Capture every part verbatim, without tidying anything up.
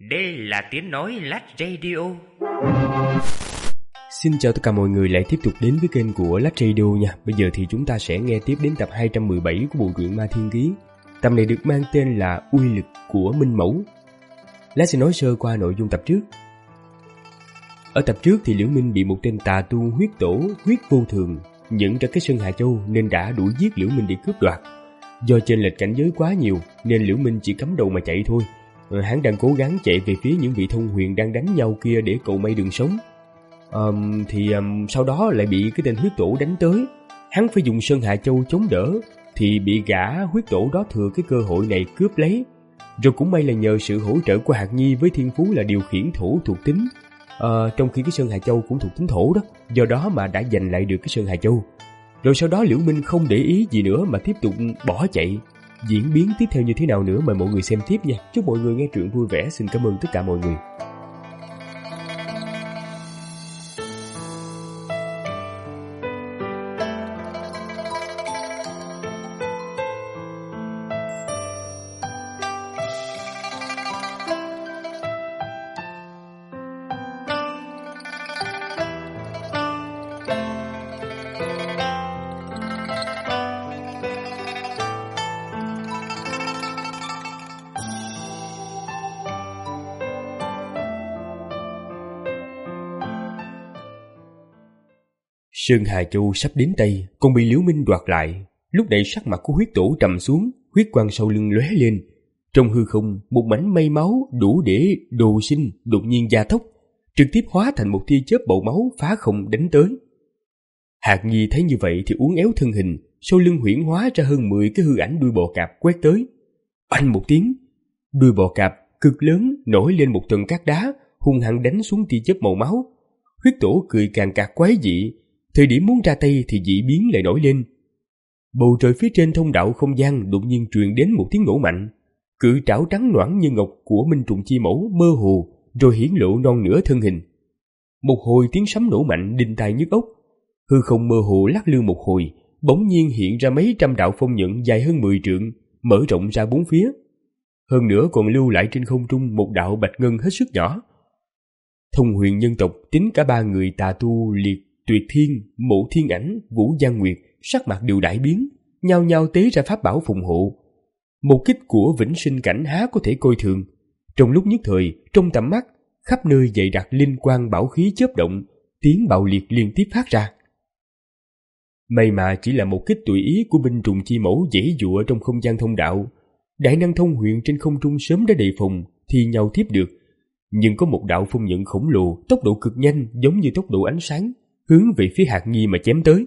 Đây là tiếng nói Lát Radio. Xin chào tất cả mọi người lại tiếp tục đến với kênh của Lát Radio nha. Bây giờ thì chúng ta sẽ nghe tiếp đến tập hai trăm mười bảy của bộ truyện Ma Thiên Ký. Tập này được mang tên là Uy lực của Minh Mẫu. Lát sẽ nói sơ qua nội dung tập trước. Ở tập trước thì Liễu Minh bị một tên tà tu huyết tổ, huyết vô thường nhận ra cái Sơn Hà Châu nên đã đuổi giết Liễu Minh để cướp đoạt. Do chênh lệch cảnh giới quá nhiều nên Liễu Minh chỉ cắm đầu mà chạy thôi. Hắn đang cố gắng chạy về phía những vị thông huyền đang đánh nhau kia để cầu may đường sống. Um, thì um, sau đó lại bị cái tên huyết tổ đánh tới. Hắn phải dùng Sơn Hà Châu chống đỡ, thì bị gã huyết tổ đó thừa cái cơ hội này cướp lấy. Rồi cũng may là nhờ sự hỗ trợ của Hạt Nhi với thiên phú là điều khiển thổ thuộc tính, uh, trong khi cái Sơn Hà Châu cũng thuộc tính thổ đó, do đó mà đã giành lại được cái Sơn Hà Châu. Rồi sau đó Liễu Minh không để ý gì nữa mà tiếp tục bỏ chạy. Diễn biến tiếp theo như thế nào nữa mời mọi người xem tiếp nha. Chúc mọi người nghe truyện vui vẻ. Xin cảm ơn tất cả mọi người. Sơn Hà Châu sắp đến tay, còn bị Liễu Minh đoạt lại. Lúc này sắc mặt của huyết tổ trầm xuống, huyết quang sau lưng lóe lên. Trong hư không, một mảnh mây máu đủ để đồ sinh đột nhiên gia tốc, trực tiếp hóa thành một tia chớp bầu máu phá không đánh tới. Hạt Nhi thấy như vậy thì uốn éo thân hình, sau lưng huyễn hóa ra hơn mười cái hư ảnh đuôi bò cạp quét tới. Oanh một tiếng, đuôi bò cạp cực lớn nổi lên một tầng cát đá, hung hăng đánh xuống tia chớp màu máu. Huyết tổ cười càng cạc quái dị. Thời điểm muốn ra tay thì dị biến lại nổi lên. Bầu trời phía trên thông đạo không gian đột nhiên truyền đến một tiếng nổ mạnh. Cự trảo trắng nõn như ngọc của Minh Trùng Chi Mẫu mơ hồ rồi hiển lộ non nửa thân hình. Một hồi tiếng sấm nổ mạnh đinh tai nhức óc. Hư không mơ hồ lắc lư một hồi, bỗng nhiên hiện ra mấy trăm đạo phong nhận dài hơn mười trượng, mở rộng ra bốn phía. Hơn nữa còn lưu lại trên không trung một đạo bạch ngân hết sức nhỏ. Thông huyền nhân tộc tính cả ba người tà tu liệt Tuyệt Thiên, Mộ Thiên Ảnh, Vũ Giang Nguyệt sắc mặt đều đại biến, nhao nhao tế ra pháp bảo phụng hộ. Một kích của vĩnh sinh cảnh há có thể coi thường. Trong lúc nhất thời, trong tầm mắt, khắp nơi dày đặc linh quang bảo khí chớp động, tiếng bạo liệt liên tiếp phát ra. May mà chỉ là một kích tùy ý của binh trùng chi mẫu dễ dụa trong không gian thông đạo. Đại năng thông huyền trên không trung sớm đã đề phòng, thì nhau tiếp được. Nhưng có một đạo phong nhận khổng lồ, tốc độ cực nhanh giống như tốc độ ánh sáng, hướng về phía Hạt Nhi mà chém tới.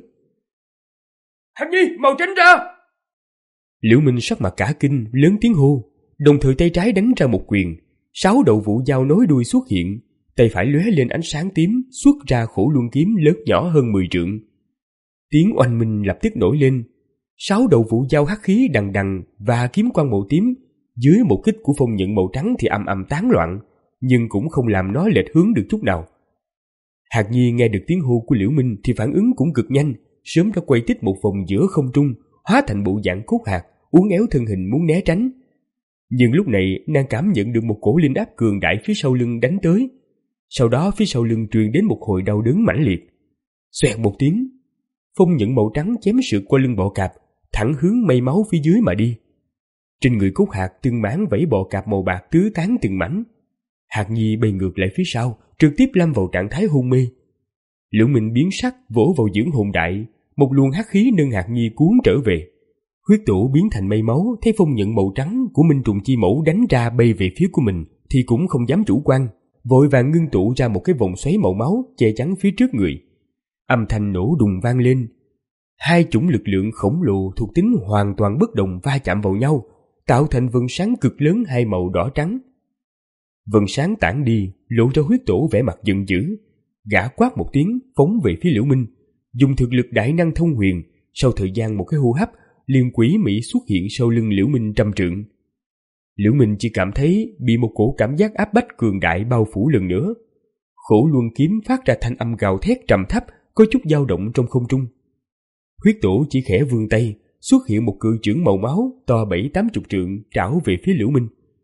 Hạt Nhi, mau tránh ra! Liễu Minh sắc mặt cả kinh, lớn tiếng hô, đồng thời tay trái đánh ra một quyền, sáu đầu vũ dao nối đuôi xuất hiện, tay phải lóe lên ánh sáng tím, xuất ra khổ luân kiếm lớn nhỏ hơn mười trượng. Tiếng oanh minh lập tức nổi lên, sáu đầu vũ dao hắc khí đằng đằng và kiếm quang màu tím dưới một kích của phong nhận màu trắng thì ầm ầm tán loạn, nhưng cũng không làm nó lệch hướng được chút nào. Hạt Nhi nghe được tiếng hô của Liễu Minh thì phản ứng cũng cực nhanh, sớm đã quay tít một vòng giữa không trung, hóa thành bộ dạng cốt hạt, uốn éo thân hình muốn né tránh. Nhưng lúc này nàng cảm nhận được một cổ linh áp cường đại phía sau lưng đánh tới. Sau đó phía sau lưng truyền đến một hồi đau đớn mãnh liệt. Xoẹt một tiếng, phong nhận màu trắng chém sượt qua lưng bọ cạp, thẳng hướng mây máu phía dưới mà đi. Trên người cốt hạt từng mảng vảy bọ cạp màu bạc tứ tán từng mảnh. Hạt Nhi bay ngược lại phía sau, trực tiếp lâm vào trạng thái hôn mê. Liễu Minh biến sắc vỗ vào dưỡng hồn đại, một luồng hắc khí nâng Hạt Nhi cuốn trở về. Huyết tổ biến thành mây máu, thấy phong nhận màu trắng của Minh Trùng Chi Mẫu đánh ra bay về phía của mình thì cũng không dám chủ quan, vội vàng ngưng tụ ra một cái vòng xoáy màu máu che chắn phía trước người. Âm thanh nổ đùng vang lên, hai chủng lực lượng khổng lồ thuộc tính hoàn toàn bất đồng va chạm vào nhau, tạo thành vầng sáng cực lớn hai màu đỏ trắng. Vầng sáng tản đi, lộ ra huyết tổ vẻ mặt giận dữ. Gã quát một tiếng phóng về phía Liễu Minh, dùng thực lực đại năng thông huyền, sau thời gian một cái hô hấp liền quỷ mị xuất hiện sau lưng Liễu Minh trăm trượng. Liễu Minh chỉ cảm thấy bị một cổ cảm giác áp bách cường đại bao phủ lần nữa. Khổ luân kiếm phát ra thanh âm gào thét trầm thấp, có chút dao động trong không trung. Huyết tổ chỉ khẽ vươn tay, xuất hiện một cự chưởng màu máu to bảy tám chục trượng trảo về phía Liễu Minh.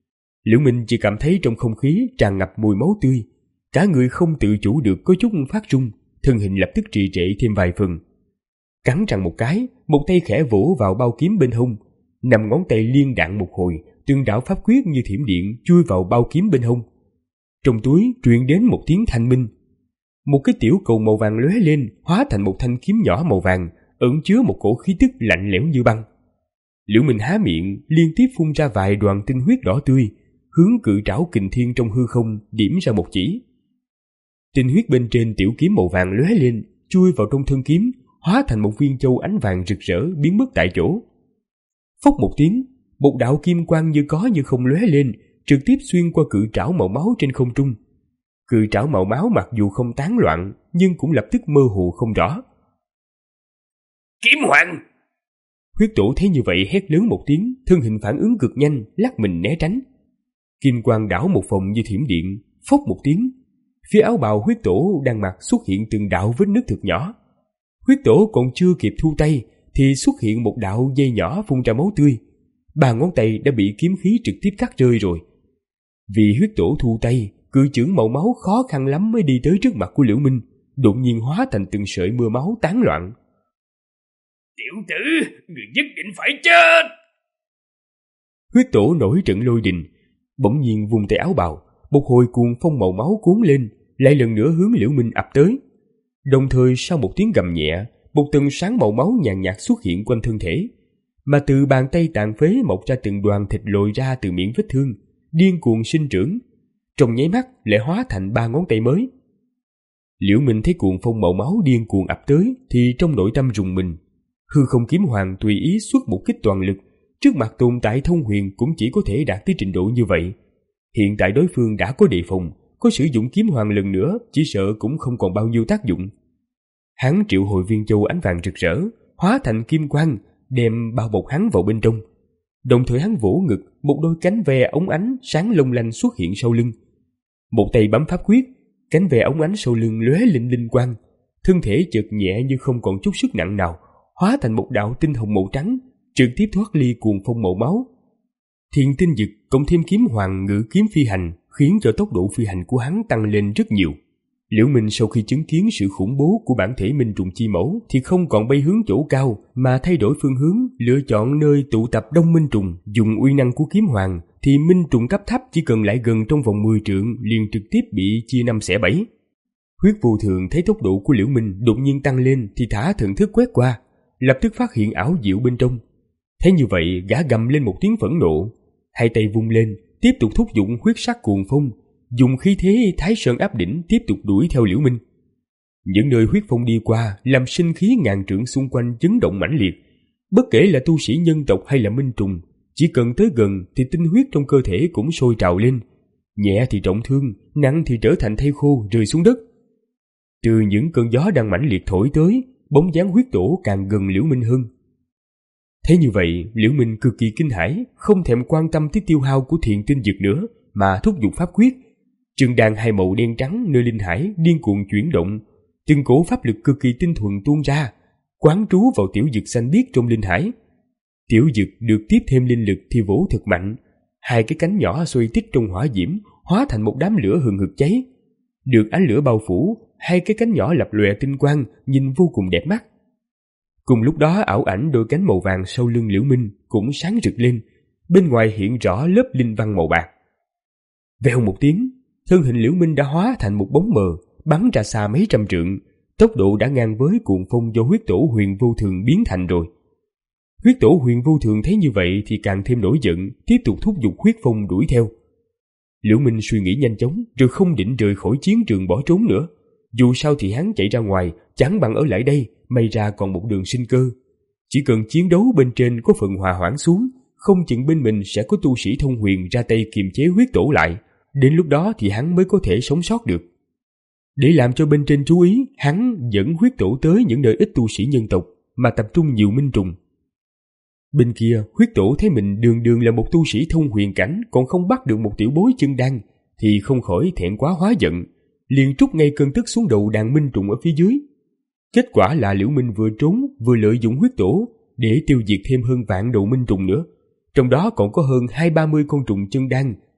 Liễu Minh chỉ cảm thấy trong không khí tràn ngập mùi máu tươi, cả người không tự chủ được có chút phát run, thân hình lập tức trì trệ thêm vài phần. Cắn răng một cái, một tay khẽ vỗ vào bao kiếm bên hông, năm ngón tay liên đạn một hồi, từng đạo pháp quyết như thiểm điện chui vào bao kiếm bên hông. Trong túi truyền đến một tiếng thanh minh. Một cái tiểu cầu màu vàng lóe lên, hóa thành một thanh kiếm nhỏ màu vàng, ẩn chứa một cổ khí tức lạnh lẽo như băng. Liễu Minh há miệng, liên tiếp phun ra vài đoàn tinh huyết đỏ tươi, hướng cự trảo kình thiên trong hư không điểm ra một chỉ. Tinh huyết bên trên tiểu kiếm màu vàng lóe lên, chui vào trong thân kiếm, hóa thành một viên châu ánh vàng rực rỡ biến mất tại chỗ. Phốc một tiếng, một đạo kim quang như có như không lóe lên, trực tiếp xuyên qua cự trảo màu máu trên không trung. Cự trảo màu máu mặc dù không tán loạn, nhưng cũng lập tức mơ hồ không rõ. Kiếm hoàng! Huyết tổ thấy như vậy hét lớn một tiếng, thân hình phản ứng cực nhanh, lắc mình né tránh. Kim quang đảo một vòng như thiểm điện, phốc một tiếng, phía áo bào huyết tổ đang mặc xuất hiện từng đạo vết nứt thật nhỏ. Huyết tổ còn chưa kịp thu tay thì xuất hiện một đạo dây nhỏ phun ra máu tươi. Ba ngón tay đã bị kiếm khí trực tiếp cắt rơi rồi. Vì huyết tổ thu tay, cự chưởng màu máu khó khăn lắm mới đi tới trước mặt của Liễu Minh, đột nhiên hóa thành từng sợi mưa máu tán loạn. Tiểu tử, người nhất định phải chết! Huyết tổ nổi trận lôi đình, bỗng nhiên vùng tay áo bào, một hồi cuồng phong màu máu cuốn lên, lại lần nữa hướng Liễu Minh ập tới. Đồng thời sau một tiếng gầm nhẹ, một tầng sáng màu máu nhàn nhạt xuất hiện quanh thân thể, mà từ bàn tay tàn phế mọc ra từng đoàn thịt lồi ra từ miệng vết thương, điên cuồng sinh trưởng, trong nháy mắt lại hóa thành ba ngón tay mới. Liễu Minh thấy cuồng phong màu máu điên cuồng ập tới thì trong nội tâm rùng mình. Hư không kiếm hoàng tùy ý xuất một kích toàn lực, trước mặt tồn tại thông huyền cũng chỉ có thể đạt tới trình độ như vậy. Hiện tại đối phương đã có đề phòng, có sử dụng kiếm hoàng lần nữa chỉ sợ cũng không còn bao nhiêu tác dụng. Hắn triệu hồi viên châu ánh vàng rực rỡ, hóa thành kim quang, đem bao bọc hắn vào bên trong. Đồng thời hắn vỗ ngực, một đôi cánh ve ống ánh sáng long lanh xuất hiện sau lưng. Một tay bấm pháp quyết, cánh ve ống ánh sau lưng lóe linh linh quang, thân thể chợt nhẹ như không còn chút sức nặng nào, hóa thành một đạo tinh hồng màu trắng, trực tiếp thoát ly cuồng phong màu máu. Thiền tinh dực cộng thêm kiếm hoàng ngự kiếm phi hành, khiến cho tốc độ phi hành của hắn tăng lên rất nhiều. Liễu Minh sau khi chứng kiến sự khủng bố của bản thể minh trùng chi mẫu thì không còn bay hướng chỗ cao mà thay đổi phương hướng, lựa chọn nơi tụ tập đông minh trùng. Dùng uy năng của kiếm hoàng thì minh trùng cấp thấp chỉ cần lại gần trong vòng mười trượng liền trực tiếp bị chia năm xẻ bảy. Huyết vô thường thấy tốc độ của Liễu Minh đột nhiên tăng lên thì thả thần thức quét qua, lập tức phát hiện ảo diệu bên trong. Thấy như vậy, gã gầm lên một tiếng phẫn nộ, hai tay vung lên, tiếp tục thúc dụng huyết sắc cuồng phong, dùng khí thế Thái Sơn áp đỉnh tiếp tục đuổi theo Liễu Minh. Những nơi huyết phong đi qua làm sinh khí ngàn trượng xung quanh chấn động mãnh liệt. Bất kể là tu sĩ nhân tộc hay là minh trùng, chỉ cần tới gần thì tinh huyết trong cơ thể cũng sôi trào lên, nhẹ thì trọng thương, nặng thì trở thành thây khô rơi xuống đất. Từ những cơn gió đang mãnh liệt thổi tới, bóng dáng huyết tổ càng gần Liễu Minh hơn. Thế như vậy, Liễu Minh cực kỳ kinh hãi, không thèm quan tâm tới tiêu hao của thiền tinh dược nữa, mà thúc giục pháp quyết. Trường đàn hai màu đen trắng nơi linh hải điên cuồng chuyển động, từng cổ pháp lực cực kỳ tinh thuần tuôn ra, quán trú vào tiểu dực xanh biếc trong linh hải. Tiểu dực được tiếp thêm linh lực thì vỗ thật mạnh, hai cái cánh nhỏ xoay tít trong hỏa diễm, hóa thành một đám lửa hừng hực cháy. Được ánh lửa bao phủ, hai cái cánh nhỏ lập lòe tinh quang, nhìn vô cùng đẹp mắt. Cùng lúc đó ảo ảnh đôi cánh màu vàng sau lưng Liễu Minh cũng sáng rực lên, bên ngoài hiện rõ lớp linh văn màu bạc. Vèo một tiếng, thân hình Liễu Minh đã hóa thành một bóng mờ, bắn ra xa mấy trăm trượng, tốc độ đã ngang với cuồng phong do huyết tổ huyền vô thường biến thành rồi. Huyết tổ huyền vô thường thấy như vậy thì càng thêm nổi giận, tiếp tục thúc giục huyết phong đuổi theo. Liễu Minh suy nghĩ nhanh chóng, rồi không định rời khỏi chiến trường bỏ trốn nữa. Dù sao thì hắn chạy ra ngoài, chẳng bằng ở lại đây, may ra còn một đường sinh cơ. Chỉ cần chiến đấu bên trên có phần hòa hoãn xuống, không chừng bên mình sẽ có tu sĩ thông huyền ra tay kiềm chế huyết tổ lại. Đến lúc đó thì hắn mới có thể sống sót được. Để làm cho bên trên chú ý, hắn dẫn huyết tổ tới những nơi ít tu sĩ nhân tộc, mà tập trung nhiều minh trùng. Bên kia, huyết tổ thấy mình đường đường là một tu sĩ thông huyền cảnh, còn không bắt được một tiểu bối chân đan, thì không khỏi thẹn quá hóa giận, liền trút ngay cơn tức xuống đầu đàn minh trùng ở phía dưới. Kết quả là Liễu Minh vừa trốn vừa lợi dụng huyết tổ để tiêu diệt thêm hơn vạn đầu minh trùng nữa, trong đó còn có hơn hai ba mươi con trùng chân đan,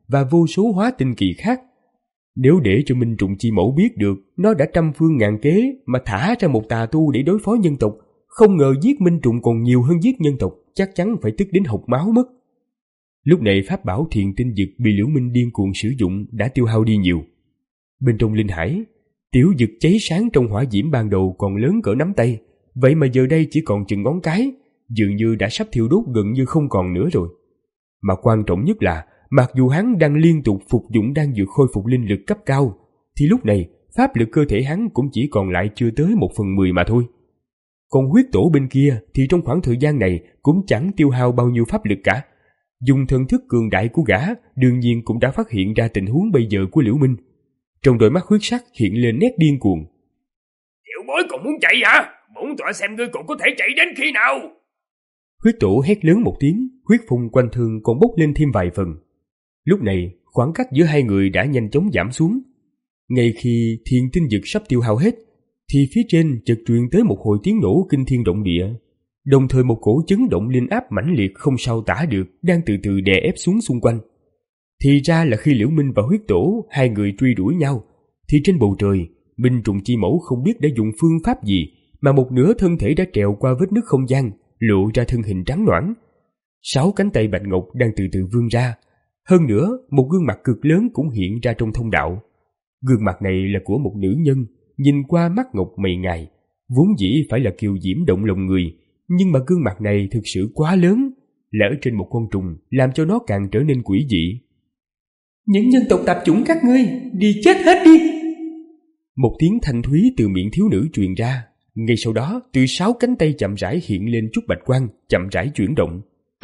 và vô số hóa tinh kỳ khác. Nếu để cho Minh Trùng Chi Mẫu biết được nó đã trăm phương ngàn kế mà thả ra một tà tu để đối phó nhân tộc, không ngờ giết Minh Trùng còn nhiều hơn giết nhân tộc, chắc chắn phải tức đến hộc máu mất. Lúc này pháp bảo thiền tinh dực bị Liễu Minh điên cuồng sử dụng đã tiêu hao đi nhiều. Bên trong linh hải, tiểu dực cháy sáng trong hỏa diễm ban đầu còn lớn cỡ nắm tay, vậy mà giờ đây chỉ còn chừng ngón cái, dường như đã sắp thiêu đốt gần như không còn nữa rồi. Mà quan trọng nhất là, mặc dù hắn đang liên tục phục dụng đan dược khôi phục linh lực cấp cao, thì lúc này pháp lực cơ thể hắn cũng chỉ còn lại chưa tới một phần mười mà thôi. Còn huyết tổ bên kia thì trong khoảng thời gian này cũng chẳng tiêu hao bao nhiêu pháp lực cả. Dùng thần thức cường đại của gã đương nhiên cũng đã phát hiện ra tình huống bây giờ của Liễu Minh. Trong đôi mắt huyết sắc hiện lên nét điên cuồng. Tiểu bối còn muốn chạy hả? Bổn tọa xem ngươi còn có thể chạy đến khi nào? Huyết tổ hét lớn một tiếng, huyết phun quanh thân còn bốc lên thêm vài phần. Lúc này khoảng cách giữa hai người đã nhanh chóng giảm xuống. Ngay khi thiền tinh dực sắp tiêu hao hết, thì phía trên chợt truyền tới một hồi tiếng nổ kinh thiên động địa, đồng thời một cổ chấn động linh áp mãnh liệt không sao tả được đang từ từ đè ép xuống xung quanh. Thì ra là khi Liễu Minh và huyết tổ hai người truy đuổi nhau, thì trên bầu trời Minh Trùng Chi Mẫu không biết đã dùng phương pháp gì mà một nửa thân thể đã trèo qua vết nứt không gian, lộ ra thân hình trắng nõn. Sáu cánh tay bạch ngọc đang từ từ vươn ra, hơn nữa một gương mặt cực lớn cũng hiện ra trong thông đạo. Gương mặt này là của một nữ nhân, nhìn qua mắt ngọc mày ngài, vốn dĩ phải là kiều diễm động lòng người, nhưng mà gương mặt này thực sự quá lớn, lỡ trên một con trùng làm cho nó càng trở nên quỷ dị. Những nhân tộc tạp chủng các ngươi, đi chết hết đi! Một tiếng thanh thúy từ miệng thiếu nữ truyền ra, ngay sau đó từ sáu cánh tay chậm rãi hiện lên chút bạch quang, chậm rãi chuyển động.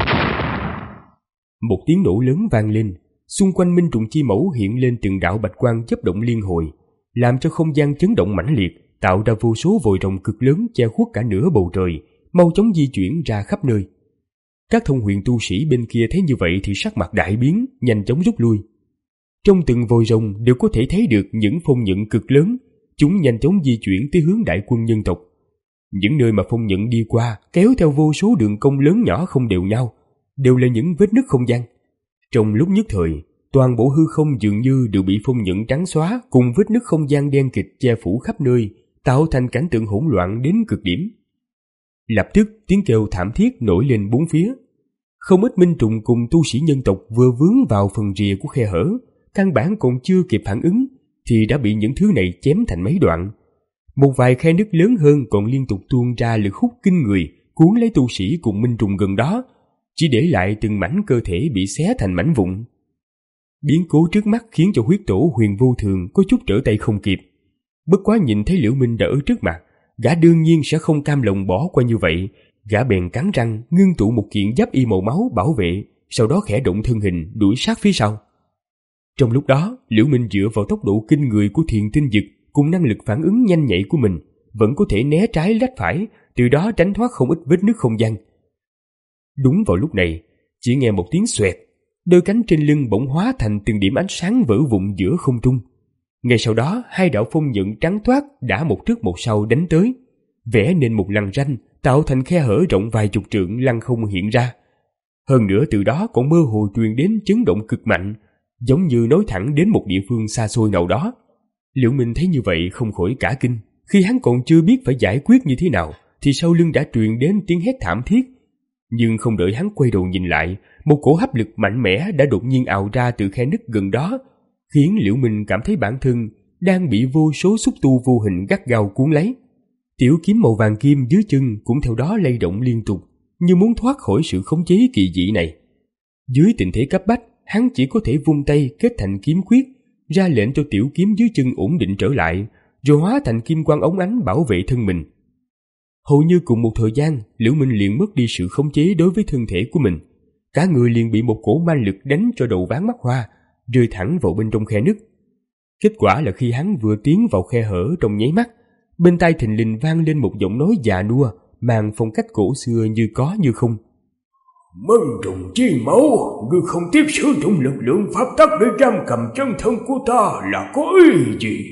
Một tiếng nổ lớn vang lên, xung quanh Minh Trùng Chi Mẫu hiện lên từng đạo bạch quang chớp động liên hồi, làm cho không gian chấn động mãnh liệt, tạo ra vô số vòi rồng cực lớn che khuất cả nửa bầu trời, mau chóng di chuyển ra khắp nơi. Các thông huyền tu sĩ bên kia thấy như vậy thì sắc mặt đại biến, nhanh chóng rút lui. Trong từng vòi rồng đều có thể thấy được những phong nhận cực lớn, chúng nhanh chóng di chuyển tới hướng đại quân nhân tộc. Những nơi mà phong nhận đi qua kéo theo vô số đường cong lớn nhỏ không đều nhau, đều là những vết nứt không gian. Trong lúc nhất thời, toàn bộ hư không dường như đều bị phong nhận trắng xóa cùng vết nứt không gian đen kịt che phủ khắp nơi, tạo thành cảnh tượng hỗn loạn đến cực điểm. Lập tức tiếng kêu thảm thiết nổi lên bốn phía. Không ít minh trùng cùng tu sĩ nhân tộc vừa vướng vào phần rìa của khe hở, căn bản còn chưa kịp phản ứng thì đã bị những thứ này chém thành mấy đoạn. Một vài khe nứt lớn hơn còn liên tục tuôn ra lực hút kinh người, cuốn lấy tu sĩ cùng minh trùng gần đó, chỉ để lại từng mảnh cơ thể bị xé thành mảnh vụn. Biến cố trước mắt khiến cho huyết tổ Huyền Vô Thường có chút trở tay không kịp. Bất quá nhìn thấy Liễu Minh đã ở trước mặt, gã đương nhiên sẽ không cam lòng bỏ qua như vậy. Gã bèn cắn răng ngưng tụ một kiện giáp y màu máu bảo vệ, sau đó khẽ động thân hình đuổi sát phía sau. Trong lúc đó, Liễu Minh dựa vào tốc độ kinh người của thiền tinh dực cùng năng lực phản ứng nhanh nhạy của mình, vẫn có thể né trái lách phải, từ đó tránh thoát không ít vết nứt không gian. Đúng vào lúc này, chỉ nghe một tiếng xoẹt, đôi cánh trên lưng bỗng hóa thành từng điểm ánh sáng vỡ vụn giữa không trung. Ngay sau đó, hai đạo phong nhận trắng toát đã một trước một sau đánh tới, vẽ nên một lằn ranh, tạo thành khe hở rộng vài chục trượng lăng không hiện ra. Hơn nữa từ đó còn mơ hồ truyền đến chấn động cực mạnh, giống như nối thẳng đến một địa phương xa xôi nào đó. Liễu Minh thấy như vậy không khỏi cả kinh, khi hắn còn chưa biết phải giải quyết như thế nào, thì sau lưng đã truyền đến tiếng hét thảm thiết. Nhưng không đợi hắn quay đầu nhìn lại, một cổ hấp lực mạnh mẽ đã đột nhiên ào ra từ khe nứt gần đó, khiến Liễu Minh cảm thấy bản thân đang bị vô số xúc tu vô hình gắt gao cuốn lấy. Tiểu kiếm màu vàng kim dưới chân cũng theo đó lay động liên tục, như muốn thoát khỏi sự khống chế kỳ dị này. Dưới tình thế cấp bách, hắn chỉ có thể vung tay kết thành kiếm quyết, ra lệnh cho tiểu kiếm dưới chân ổn định trở lại, rồi hóa thành kim quang óng ánh bảo vệ thân mình. Hầu như cùng một thời gian, Liễu Minh liền mất đi sự khống chế đối với thân thể của mình. Cả người liền bị một cổ ma lực đánh cho đầu ván mắt hoa, rơi thẳng vào bên trong khe nứt. Kết quả là khi hắn vừa tiến vào khe hở trong nháy mắt, bên tai thình lình vang lên một giọng nói già nua, mang phong cách cổ xưa như có như không. Minh Trùng Chi Mẫu, ngươi không tiếp sử dụng lực lượng pháp tắc để giam cầm chân thân của ta là có ý gì?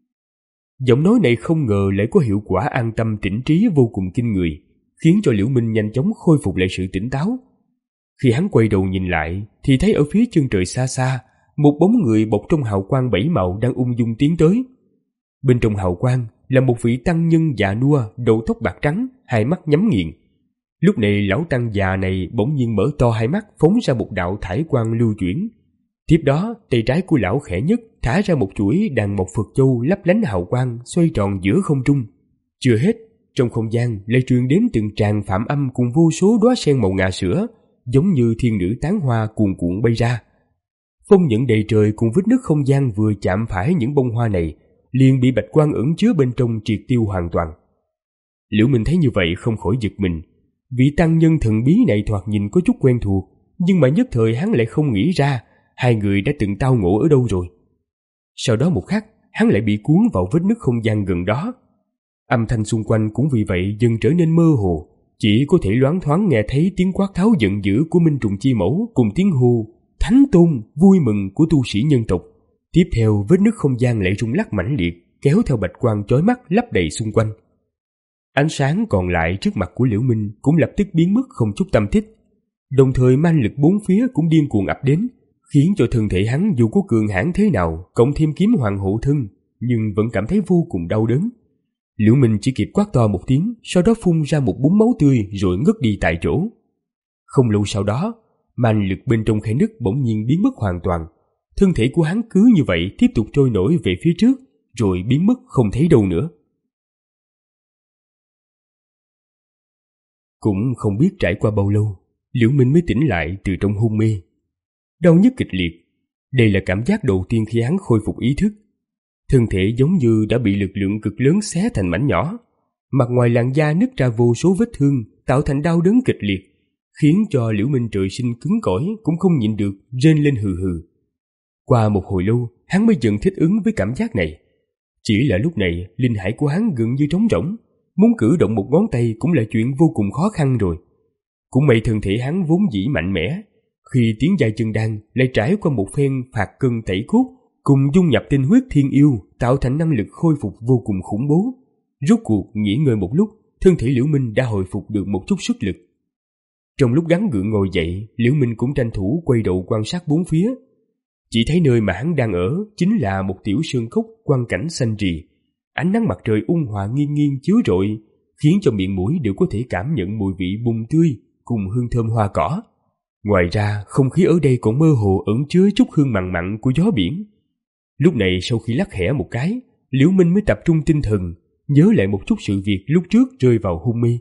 Giọng nói này không ngờ lại có hiệu quả an tâm tỉnh trí vô cùng kinh người, khiến cho Liễu Minh nhanh chóng khôi phục lại sự tỉnh táo. Khi hắn quay đầu nhìn lại, thì thấy ở phía chân trời xa xa, một bóng người bọc trong hào quang bảy màu đang ung dung tiến tới. Bên trong hào quang là một vị tăng nhân già nua, đầu tóc bạc trắng, hai mắt nhắm nghiền. Lúc này lão tăng già này bỗng nhiên mở to hai mắt, phóng ra một đạo thải quang lưu chuyển. Tiếp đó, tay trái của lão khẽ nhất thả ra một chuỗi đàn mộc Phật châu lấp lánh hào quang xoay tròn giữa không trung. Chưa hết, trong không gian lại truyền đến từng tràng phạm âm cùng vô số đóa sen màu ngà sữa, giống như thiên nữ tán hoa cuồn cuộn bay ra. Phong nhẫn đầy trời cùng vết nứt không gian vừa chạm phải những bông hoa này, liền bị bạch quang ẩn chứa bên trong triệt tiêu hoàn toàn. Liễu Minh thấy như vậy không khỏi giật mình. Vị tăng nhân thần bí này thoạt nhìn có chút quen thuộc, nhưng mà nhất thời hắn lại không nghĩ ra hai người đã từng tao ngộ ở đâu rồi. Sau đó một khắc, hắn lại bị cuốn vào vết nứt không gian gần đó. Âm thanh xung quanh cũng vì vậy dần trở nên mơ hồ, chỉ có thể loáng thoáng nghe thấy tiếng quát tháo giận dữ của Minh Trùng Chi Mẫu cùng tiếng hô thánh tôn vui mừng của tu sĩ nhân tộc. Tiếp theo vết nứt không gian lại rung lắc mãnh liệt, kéo theo bạch quang chói mắt lấp đầy xung quanh. Ánh sáng còn lại trước mặt của Liễu Minh cũng lập tức biến mất không chút tâm tích. Đồng thời man lực bốn phía cũng điên cuồng ập đến, khiến cho thân thể hắn dù có cường hãn thế nào, cộng thêm kiếm hoàng hộ thân, nhưng vẫn cảm thấy vô cùng đau đớn. Liễu Minh chỉ kịp quát to một tiếng, sau đó phun ra một búng máu tươi rồi ngất đi tại chỗ. Không lâu sau đó, man lực bên trong khe nứt bỗng nhiên biến mất hoàn toàn. Thân thể của hắn cứ như vậy tiếp tục trôi nổi về phía trước, rồi biến mất không thấy đâu nữa. Cũng không biết trải qua bao lâu, Liễu Minh mới tỉnh lại từ trong hôn mê. Đau nhức kịch liệt, đây là cảm giác đầu tiên khi hắn khôi phục ý thức. Thân thể giống như đã bị lực lượng cực lớn xé thành mảnh nhỏ, mặt ngoài làn da nứt ra vô số vết thương, tạo thành đau đớn kịch liệt, khiến cho Liễu Minh trời sinh cứng cỏi cũng không nhịn được rên lên hừ hừ. Qua một hồi lâu, hắn mới dần thích ứng với cảm giác này. Chỉ là lúc này, linh hải của hắn gần như trống rỗng, muốn cử động một ngón tay cũng là chuyện vô cùng khó khăn rồi. Cũng may thân thể hắn vốn dĩ mạnh mẽ, khi tiến giai chân đan lại trải qua một phen phạt cân tẩy cốt, cùng dung nhập tinh huyết thiên yêu, tạo thành năng lực khôi phục vô cùng khủng bố. Rốt cuộc nghỉ ngơi một lúc, thân thể Liễu Minh đã hồi phục được một chút sức lực. Trong lúc gắng gượng ngồi dậy, Liễu Minh cũng tranh thủ quay đầu quan sát bốn phía. Chỉ thấy nơi mà hắn đang ở chính là một tiểu sơn cốc quang cảnh xanh rì. Ánh nắng mặt trời ôn hòa nghiêng nghiêng chiếu rọi, khiến cho miệng mũi đều có thể cảm nhận mùi vị bùn tươi cùng hương thơm hoa cỏ. Ngoài ra, không khí ở đây còn mơ hồ ẩn chứa chút hương mặn mặn của gió biển. Lúc này sau khi lắc khẽ một cái, Liễu Minh mới tập trung tinh thần, nhớ lại một chút sự việc lúc trước rơi vào hôn mê.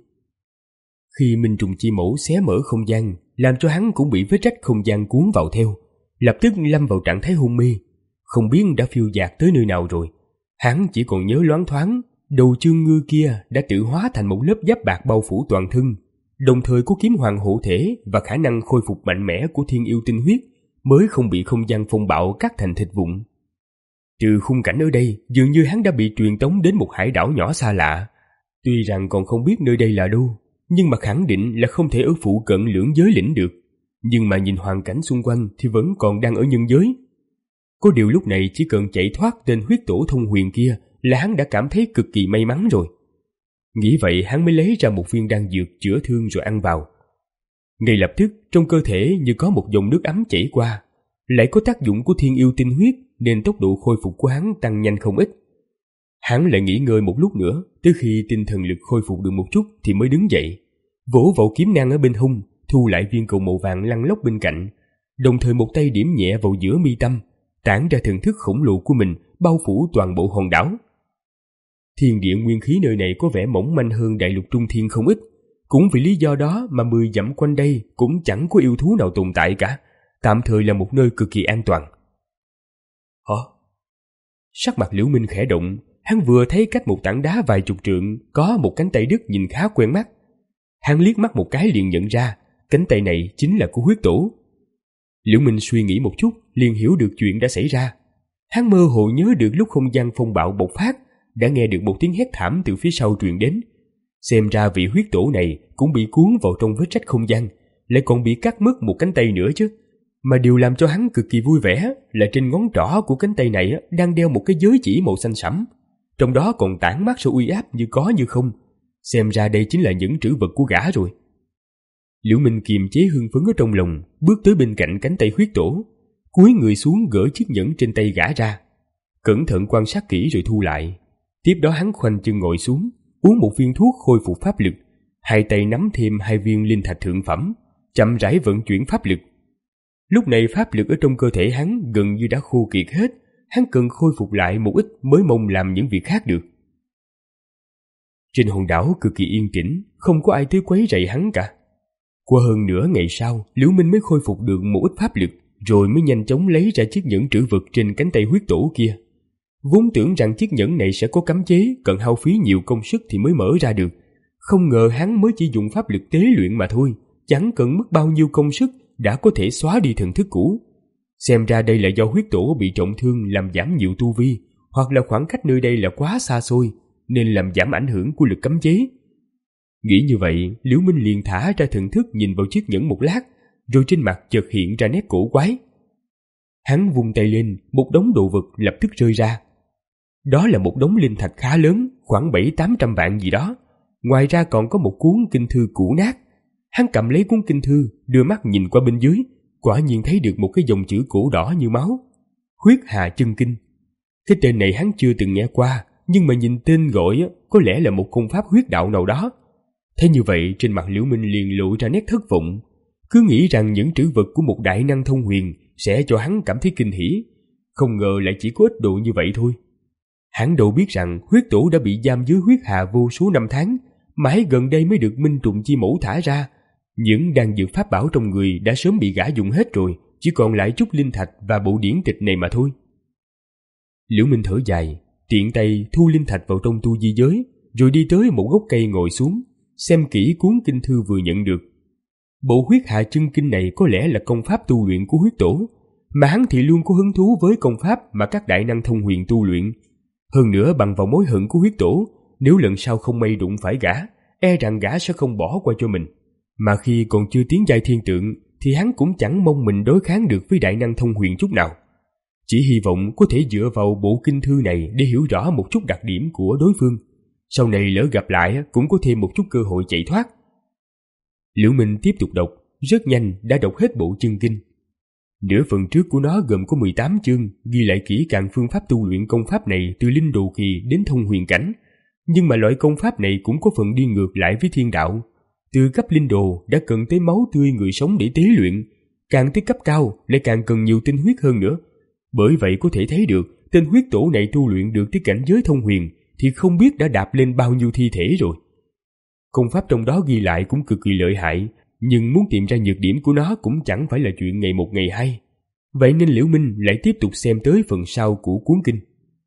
Khi Minh Trùng Chi Mẫu xé mở không gian, làm cho hắn cũng bị vết rách không gian cuốn vào theo, lập tức lâm vào trạng thái hôn mê, không biết đã phiêu dạt tới nơi nào rồi. Hắn chỉ còn nhớ loáng thoáng, đầu chương ngư kia đã tự hóa thành một lớp giáp bạc bao phủ toàn thân, đồng thời có kiếm hoàng hộ thể và khả năng khôi phục mạnh mẽ của thiên yêu tinh huyết, mới không bị không gian phong bạo cắt thành thịt vụn. Trừ khung cảnh ở đây, dường như hắn đã bị truyền tống đến một hải đảo nhỏ xa lạ. Tuy rằng còn không biết nơi đây là đâu, nhưng mà khẳng định là không thể ở phụ cận lưỡng giới lĩnh được. Nhưng mà nhìn hoàn cảnh xung quanh thì vẫn còn đang ở nhân giới. Có điều lúc này chỉ cần chạy thoát tên huyết tổ thông huyền kia là hắn đã cảm thấy cực kỳ may mắn rồi. Nghĩ vậy hắn mới lấy ra một viên đan dược chữa thương rồi ăn vào. Ngay lập tức trong cơ thể như có một dòng nước ấm chảy qua, lại có tác dụng của thiên yêu tinh huyết nên tốc độ khôi phục của hắn tăng nhanh không ít. Hắn lại nghỉ ngơi một lúc nữa, tới khi tinh thần lực khôi phục được một chút thì mới đứng dậy, vỗ vào kiếm nang ở bên hông, thu lại viên cầu màu vàng lăn lóc bên cạnh, đồng thời một tay điểm nhẹ vào giữa mi tâm, tản ra thần thức khổng lồ của mình bao phủ toàn bộ hòn đảo. Thiên địa nguyên khí nơi này có vẻ mỏng manh hơn đại lục trung thiên không ít, cũng vì lý do đó mà mười dặm quanh đây cũng chẳng có yêu thú nào tồn tại cả, tạm thời là một nơi cực kỳ an toàn. Hả? Sắc mặt Liễu Minh khẽ động, hắn vừa thấy cách một tảng đá vài chục trượng có một cánh tay đứt nhìn khá quen mắt. Hắn liếc mắt một cái liền nhận ra cánh tay này chính là của huyết tổ. Liễu Minh suy nghĩ một chút liền hiểu được chuyện đã xảy ra. Hắn mơ hồ nhớ được lúc không gian phong bạo bộc phát đã nghe được một tiếng hét thảm từ phía sau truyền đến. Xem ra vị huyết tổ này cũng bị cuốn vào trong vết rách không gian, lại còn bị cắt mất một cánh tay nữa chứ. Mà điều làm cho hắn cực kỳ vui vẻ là trên ngón trỏ của cánh tay này đang đeo một cái giới chỉ màu xanh sẫm, trong đó còn tản mát sự uy áp như có như không. Xem ra đây chính là những trữ vật của gã rồi. Liễu Minh kiềm chế hưng phấn ở trong lòng, bước tới bên cạnh cánh tay huyết tổ. cúi người xuống gỡ chiếc nhẫn trên tay gã ra, cẩn thận quan sát kỹ rồi thu lại. Tiếp đó hắn khoanh chân ngồi xuống, uống một viên thuốc khôi phục pháp lực, hai tay nắm thêm hai viên linh thạch thượng phẩm, chậm rãi vận chuyển pháp lực. Lúc này pháp lực ở trong cơ thể hắn gần như đã khô kiệt hết, hắn cần khôi phục lại một ít mới mong làm những việc khác được. Trên hòn đảo cực kỳ yên tĩnh, không có ai tới quấy rầy hắn cả. Qua hơn nửa ngày sau, Liễu Minh mới khôi phục được một ít pháp lực, rồi mới nhanh chóng lấy ra chiếc nhẫn trữ vật trên cánh tay huyết tổ kia. Vốn tưởng rằng chiếc nhẫn này sẽ có cấm chế, cần hao phí nhiều công sức thì mới mở ra được. Không ngờ hắn mới chỉ dùng pháp lực tế luyện mà thôi, chẳng cần mất bao nhiêu công sức đã có thể xóa đi thần thức cũ. Xem ra đây là do huyết tổ bị trọng thương làm giảm nhiều tu vi, hoặc là khoảng cách nơi đây là quá xa xôi, nên làm giảm ảnh hưởng của lực cấm chế. Nghĩ như vậy, Liễu Minh liền thả ra thần thức nhìn vào chiếc nhẫn một lát, rồi trên mặt chợt hiện ra nét cổ quái. Hắn vung tay lên, một đống đồ vật lập tức rơi ra. Đó là một đống linh thạch khá lớn, khoảng bảy tám trăm vạn gì đó. Ngoài ra còn có một cuốn kinh thư cũ nát. Hắn cầm lấy cuốn kinh thư, đưa mắt nhìn qua bên dưới, quả nhiên thấy được một cái dòng chữ cổ đỏ như máu: Huyết Hà Chân Kinh. Cái tên này hắn chưa từng nghe qua, nhưng mà nhìn tên gọi có lẽ là một công pháp huyết đạo nào đó. Thế như vậy, trên mặt Liễu Minh liền lộ ra nét thất vọng, cứ nghĩ rằng những trữ vật của một đại năng thông huyền sẽ cho hắn cảm thấy kinh hỉ, không ngờ lại chỉ có ít độ như vậy thôi. Hắn đâu biết rằng huyết tổ đã bị giam dưới huyết hà vô số năm tháng, mãi gần đây mới được Minh Trùng Chi Mẫu thả ra. Những đan dược pháp bảo trong người đã sớm bị gã dùng hết rồi, chỉ còn lại chút linh thạch và bộ điển tịch này mà thôi. Liễu Minh thở dài, tiện tay thu linh thạch vào trong tu di giới, rồi đi tới một gốc cây ngồi xuống, xem kỹ cuốn kinh thư vừa nhận được. Bộ Huyết Hà Chân Kinh này có lẽ là công pháp tu luyện của huyết tổ, mà hắn thì luôn có hứng thú với công pháp mà các đại năng thông huyền tu luyện. Hơn nữa bằng vào mối hận của huyết tổ, nếu lần sau không may đụng phải gã, e rằng gã sẽ không bỏ qua cho mình. Mà khi còn chưa tiến giai thiên tượng, thì hắn cũng chẳng mong mình đối kháng được với đại năng thông huyền chút nào. Chỉ hy vọng có thể dựa vào bộ kinh thư này để hiểu rõ một chút đặc điểm của đối phương. Sau này lỡ gặp lại cũng có thêm một chút cơ hội chạy thoát. Liễu Minh tiếp tục đọc, rất nhanh đã đọc hết bộ chân kinh. Nửa phần trước của nó gồm có mười tám chương, ghi lại kỹ càng phương pháp tu luyện công pháp này từ linh đồ kỳ đến thông huyền cảnh. Nhưng mà loại công pháp này cũng có phần đi ngược lại với thiên đạo. Từ cấp linh đồ đã cần tới máu tươi người sống để tế luyện, càng tới cấp cao lại càng cần nhiều tinh huyết hơn nữa. Bởi vậy có thể thấy được tên huyết tổ này tu luyện được tới cảnh giới thông huyền thì không biết đã đạp lên bao nhiêu thi thể rồi. Công pháp trong đó ghi lại cũng cực kỳ lợi hại, nhưng muốn tìm ra nhược điểm của nó cũng chẳng phải là chuyện ngày một ngày hai. Vậy nên Liễu Minh lại tiếp tục xem tới phần sau của cuốn kinh.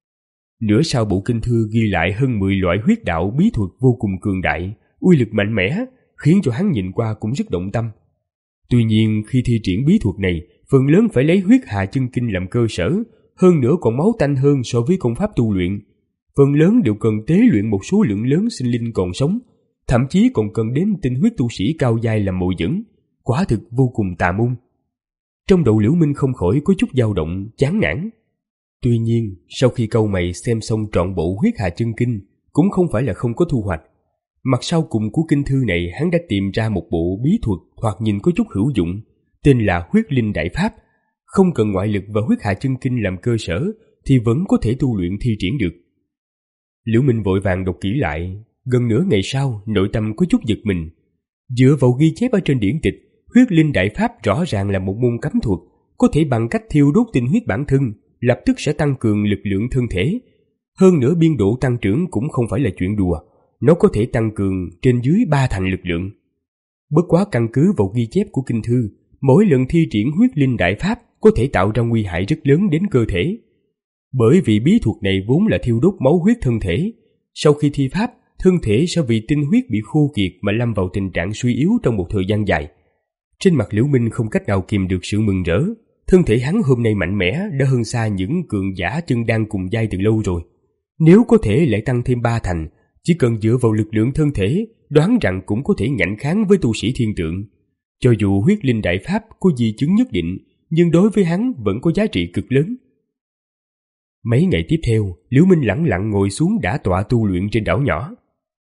Nửa sau bộ kinh thư ghi lại hơn mười loại huyết đạo bí thuật vô cùng cường đại, uy lực mạnh mẽ, khiến cho hắn nhìn qua cũng rất động tâm. Tuy nhiên khi thi triển bí thuật này, phần lớn phải lấy Huyết Hà Chân Kinh làm cơ sở, hơn nữa còn máu tanh hơn so với công pháp tu luyện. Phần lớn đều cần tế luyện một số lượng lớn sinh linh còn sống, thậm chí còn cần đến tinh huyết tu sĩ cao giai làm mồi dẫn, quả thực vô cùng tà môn. Trong đầu Liễu Minh không khỏi có chút dao động, chán nản. Tuy nhiên, sau khi cau mày xem xong trọn bộ Huyết Hà Chân Kinh, cũng không phải là không có thu hoạch. Mặt sau cùng của kinh thư này hắn đã tìm ra một bộ bí thuật thoạt nhìn có chút hữu dụng, tên là Huyết Linh Đại Pháp. Không cần ngoại lực và Huyết Hà Chân Kinh làm cơ sở thì vẫn có thể tu luyện thi triển được. Liễu Minh vội vàng đọc kỹ lại, gần nửa ngày sau nội tâm có chút giật mình. Dựa vào ghi chép ở trên điển tịch, Huyết Linh Đại Pháp rõ ràng là một môn cấm thuật, có thể bằng cách thiêu đốt tinh huyết bản thân, lập tức sẽ tăng cường lực lượng thân thể. Hơn nữa biên độ tăng trưởng cũng không phải là chuyện đùa, nó có thể tăng cường trên dưới ba thành lực lượng. Bất quá căn cứ vào ghi chép của kinh thư, mỗi lần thi triển Huyết Linh Đại Pháp có thể tạo ra nguy hại rất lớn đến cơ thể. Bởi vì bí thuật này vốn là thiêu đốt máu huyết thân thể, sau khi thi pháp, thân thể sẽ vì tinh huyết bị khô kiệt mà lâm vào tình trạng suy yếu trong một thời gian dài. Trên mặt Liễu Minh không cách nào kìm được sự mừng rỡ, thân thể hắn hôm nay mạnh mẽ đã hơn xa những cường giả chân đan cùng giai từ lâu rồi. Nếu có thể lại tăng thêm ba thành, chỉ cần dựa vào lực lượng thân thể, đoán rằng cũng có thể ngạnh kháng với tu sĩ thiên tượng. Cho dù Huyết Linh Đại Pháp có di chứng nhất định, nhưng đối với hắn vẫn có giá trị cực lớn. Mấy ngày tiếp theo, Liễu Minh lẳng lặng ngồi xuống đả tọa tu luyện trên đảo nhỏ.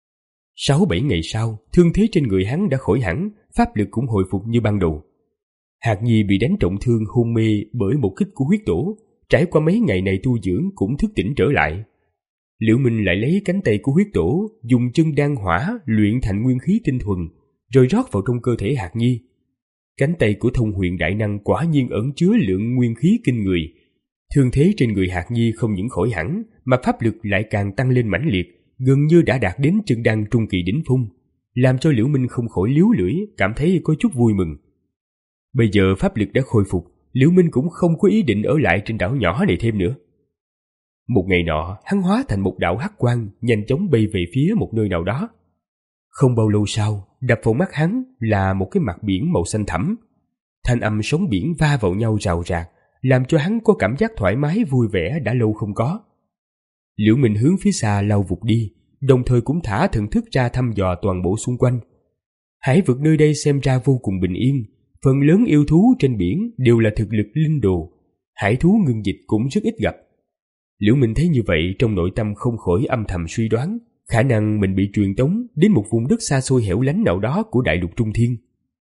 Sáu bảy ngày sau, thương thế trên người hắn đã khỏi hẳn, pháp lực cũng hồi phục như ban đầu. Hạt Nhi bị đánh trọng thương hôn mê bởi một kích của huyết tổ, trải qua mấy ngày này tu dưỡng cũng thức tỉnh trở lại. Liễu Minh lại lấy cánh tay của huyết tổ, dùng chân đan hỏa luyện thành nguyên khí tinh thuần, rồi rót vào trong cơ thể Hạt Nhi. Cánh tay của thông huyền đại năng quả nhiên ẩn chứa lượng nguyên khí kinh người. Thương thế trên người Hạt Nhi không những khỏi hẳn, mà pháp lực lại càng tăng lên mãnh liệt, gần như đã đạt đến chân đan trung kỳ đỉnh phong, làm cho Liễu Minh không khỏi liếu lưỡi, cảm thấy có chút vui mừng. Bây giờ pháp lực đã khôi phục, Liễu Minh cũng không có ý định ở lại trên đảo nhỏ này thêm nữa. Một ngày nọ, hắn hóa thành một đạo hắc quang, nhanh chóng bay về phía một nơi nào đó. Không bao lâu sau, đập vào mắt hắn là một cái mặt biển màu xanh thẳm. Thanh âm sóng biển va vào nhau rào rạc, làm cho hắn có cảm giác thoải mái vui vẻ đã lâu không có. Liễu Minh hướng phía xa lao vụt đi, đồng thời cũng thả thần thức ra thăm dò toàn bộ xung quanh. Hải vực nơi đây xem ra vô cùng bình yên, phần lớn yêu thú trên biển đều là thực lực linh đồ, hải thú ngưng dịch cũng rất ít gặp. Liễu Minh thấy như vậy, trong nội tâm không khỏi âm thầm suy đoán khả năng mình bị truyền tống đến một vùng đất xa xôi hẻo lánh nào đó của đại lục Trung Thiên.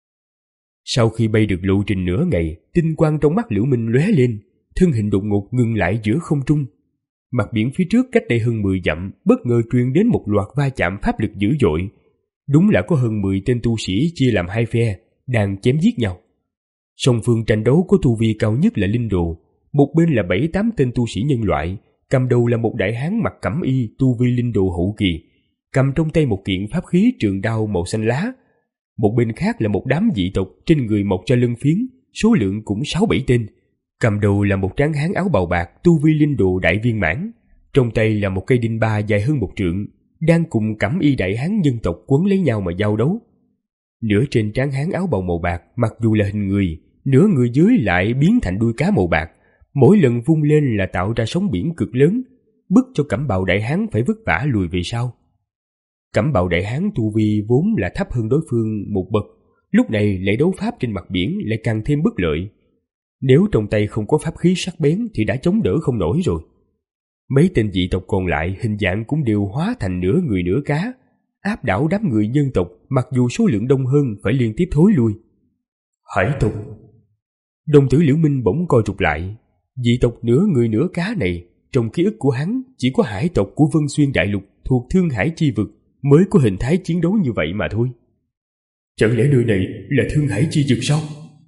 Sau khi bay được lộ trình nửa ngày, tinh quang trong mắt Liễu Minh lóe lên, thân hình đột ngột ngừng lại giữa không trung. Mặt biển phía trước cách đây hơn mười dặm bất ngờ truyền đến một loạt va chạm pháp lực dữ dội. Đúng là có hơn mười tên tu sĩ chia làm hai phe, đang chém giết nhau. Song phương tranh đấu có tu vi cao nhất là linh đồ, một bên là bảy tám tên tu sĩ nhân loại, cầm đầu là một đại hán mặc cẩm y tu vi linh đồ hậu kỳ, cầm trong tay một kiện pháp khí trường đao màu xanh lá. Một bên khác là một đám dị tộc trên người mọc ra lân phiến, số lượng cũng sáu bảy tên. Cầm đầu là một tráng hán áo bào bạc tu vi linh đồ đại viên mãn, trong tay là một cây đinh ba dài hơn một trượng, đang cùng cẩm y đại hán nhân tộc quấn lấy nhau mà giao đấu. Nửa trên tráng hán áo bào màu bạc mặc dù là hình người, nửa người dưới lại biến thành đuôi cá màu bạc, mỗi lần vung lên là tạo ra sóng biển cực lớn, bức cho cẩm bào đại hán phải vất vả lùi về sau. Cẩm bào đại hán tu vi vốn là thấp hơn đối phương một bậc, lúc này lại đấu pháp trên mặt biển lại càng thêm bất lợi. Nếu trong tay không có pháp khí sắc bén thì đã chống đỡ không nổi rồi. Mấy tên dị tộc còn lại hình dạng cũng đều hóa thành nửa người nửa cá, áp đảo đám người nhân tộc, mặc dù số lượng đông hơn phải liên tiếp thối lui. Hải tộc. Đồng tử Liễu Minh bỗng co rụt lại. Dị tộc nửa người nửa cá này, trong ký ức của hắn chỉ có hải tộc của Vân Xuyên Đại Lục thuộc Thương Hải Chi Vực mới có hình thái chiến đấu như vậy mà thôi. Chẳng lẽ nơi này là Thương Hải Chi Vực sao?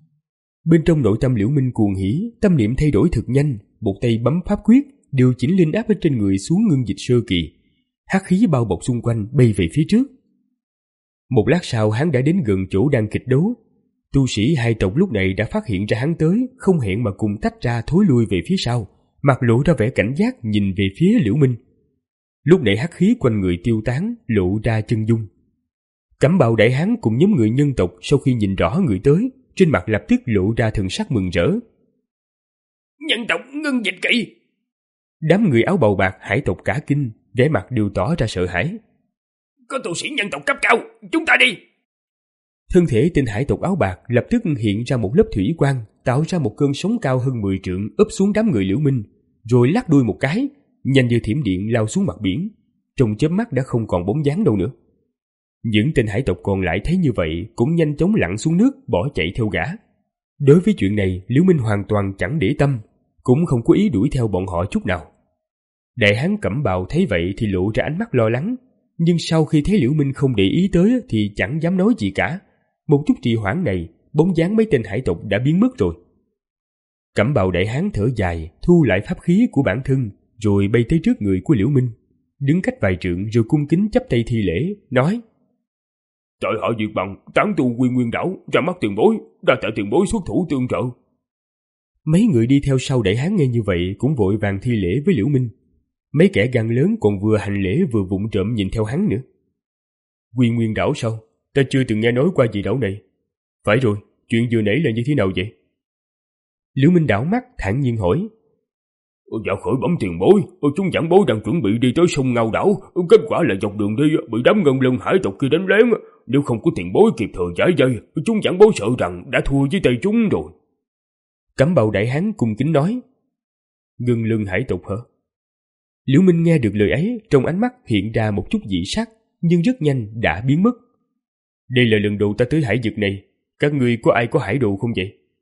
Bên trong nội tâm Liễu Minh cuồng hỉ, tâm niệm thay đổi thực nhanh, một tay bấm pháp quyết, điều chỉnh linh áp ở trên người xuống ngưng dịch sơ kỳ. Hắc khí bao bọc xung quanh bay về phía trước. Một lát sau hắn đã đến gần chỗ đang kịch đấu. Tu sĩ hai tộc lúc này đã phát hiện ra hắn tới, không hẹn mà cùng tách ra thối lui về phía sau, mặt lộ ra vẻ cảnh giác nhìn về phía Liễu Minh. Lúc này hắc khí quanh người tiêu tán, lộ ra chân dung. Cẩm bào đại hán cùng nhóm người nhân tộc sau khi nhìn rõ người tới, trên mặt lập tức lộ ra thần sắc mừng rỡ. Nhân tộc ngưng dịch kỳ. Đám người áo bào bạc hải tộc cả kinh, vẻ mặt đều tỏ ra sợ hãi. Có tu sĩ nhân tộc cấp cao, chúng ta đi. Thân thể tên hải tộc áo bạc lập tức hiện ra một lớp thủy quang, tạo ra một cơn sóng cao hơn mười trượng úp xuống đám người Liễu Minh, rồi lắc đuôi một cái, nhanh như thiểm điện lao xuống mặt biển, trong chớp mắt đã không còn bóng dáng đâu nữa. Những tên hải tộc còn lại thấy như vậy cũng nhanh chóng lặn xuống nước bỏ chạy theo gã. Đối với chuyện này Liễu Minh hoàn toàn chẳng để tâm, cũng không có ý đuổi theo bọn họ chút nào. Đại hán cẩm bào thấy vậy thì lộ ra ánh mắt lo lắng, nhưng sau khi thấy Liễu Minh không để ý tới thì chẳng dám nói gì cả. Một chút trì hoãn này, bóng dáng mấy tên hải tộc đã biến mất rồi. Cẩm bào đại hán thở dài, thu lại pháp khí của bản thân, rồi bay tới trước người của Liễu Minh, đứng cách vài trượng rồi cung kính chắp tay thi lễ, nói: Tại hạ Diệt Bằng, tán tu Quy Nguyên Đảo, ra mắt tiền bối, đa tạ tiền bối xuất thủ tương trợ. Mấy người đi theo sau đại hán nghe như vậy cũng vội vàng thi lễ với Liễu Minh. Mấy kẻ gan lớn còn vừa hành lễ vừa vụng trộm nhìn theo hắn nữa. Quy Nguyên Đảo sao? Ta chưa từng nghe nói qua gì đảo này. Phải rồi, chuyện vừa nãy là như thế nào vậy? Liễu Minh đảo mắt thản nhiên hỏi. Dạ khởi bẩm tiền bối, chúng giảng bối đang chuẩn bị đi tới sông Ngao Đảo, kết quả là dọc đường đi bị đám ngân lân hải tộc kia đánh lén. Nếu không có tiền bối kịp thời giải dây, chúng giảng bối sợ rằng đã thua với tay chúng rồi. Cẩm bào đại hán cung kính nói. Ngân lân hải tộc hả? Liễu Minh nghe được lời ấy, trong ánh mắt hiện ra một chút dị sắc, nhưng rất nhanh đã biến mất. Đây là lần đầu ta tới hải vực này, các ngươi có ai có hải đồ không vậy?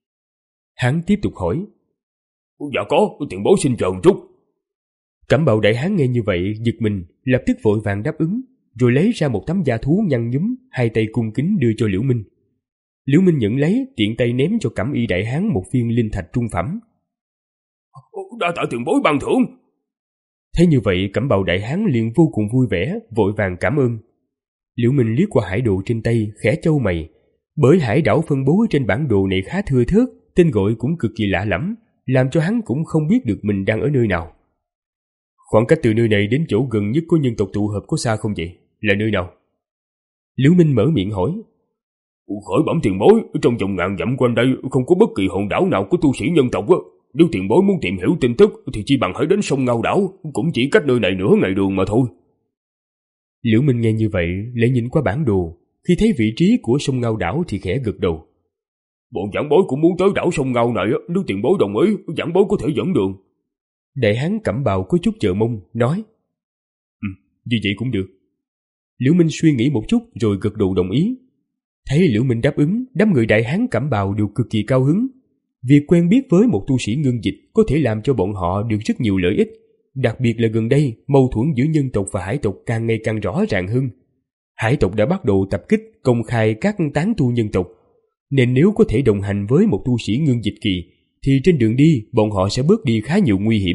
Hắn tiếp tục hỏi. Dạ có, tiền bối xin chờ một chút. Cẩm bào đại hán nghe như vậy giật mình, lập tức vội vàng đáp ứng, rồi lấy ra một tấm da thú nhăn nhúm, hai tay cung kính đưa cho Liễu Minh. Liễu Minh nhận lấy, tiện tay ném cho Cẩm y đại hán một viên linh thạch trung phẩm. Đa tạ tiền bối ban thưởng. Thấy như vậy, Cẩm bào đại hán liền vô cùng vui vẻ, vội vàng cảm ơn. Liễu Minh liếc qua hải đồ trên tay, khẽ chau mày. Bởi hải đảo phân bố trên bản đồ này khá thưa thớt, tên gọi cũng cực kỳ lạ lẫm, làm cho hắn cũng không biết được mình đang ở nơi nào. Khoảng cách từ nơi này đến chỗ gần nhất của nhân tộc tụ hợp có xa không vậy? Là nơi nào? Liễu Minh mở miệng hỏi. Khởi bẩm tiền bối, trong vòng ngàn dặm quanh đây không có bất kỳ hòn đảo nào của tu sĩ nhân tộc á. Nếu tiền bối muốn tìm hiểu tin tức thì chỉ bằng hãy đến sông Ngao đảo, cũng chỉ cách nơi này nửa ngày đường mà thôi. Liễu Minh nghe như vậy, lại nhìn qua bản đồ, khi thấy vị trí của sông Ngao đảo thì khẽ gật đầu. Bọn giảng bối cũng muốn tới đảo sông Ngao này, nếu tiền bối đồng ý, giảng bối có thể dẫn đường. Đại hán Cẩm bào có chút chờ mong, nói. Ừ, như vậy cũng được. Liễu Minh suy nghĩ một chút rồi gật đầu đồng ý. Thấy Liễu Minh đáp ứng, đám người đại hán Cẩm bào đều cực kỳ cao hứng. Việc quen biết với một tu sĩ ngưng dịch có thể làm cho bọn họ được rất nhiều lợi ích. Đặc biệt là gần đây, mâu thuẫn giữa nhân tộc và hải tộc càng ngày càng rõ ràng hơn. Hải tộc đã bắt đầu tập kích công khai các tán tu nhân tộc, nên nếu có thể đồng hành với một tu sĩ ngưng dịch kỳ, thì trên đường đi bọn họ sẽ bớt đi khá nhiều nguy hiểm.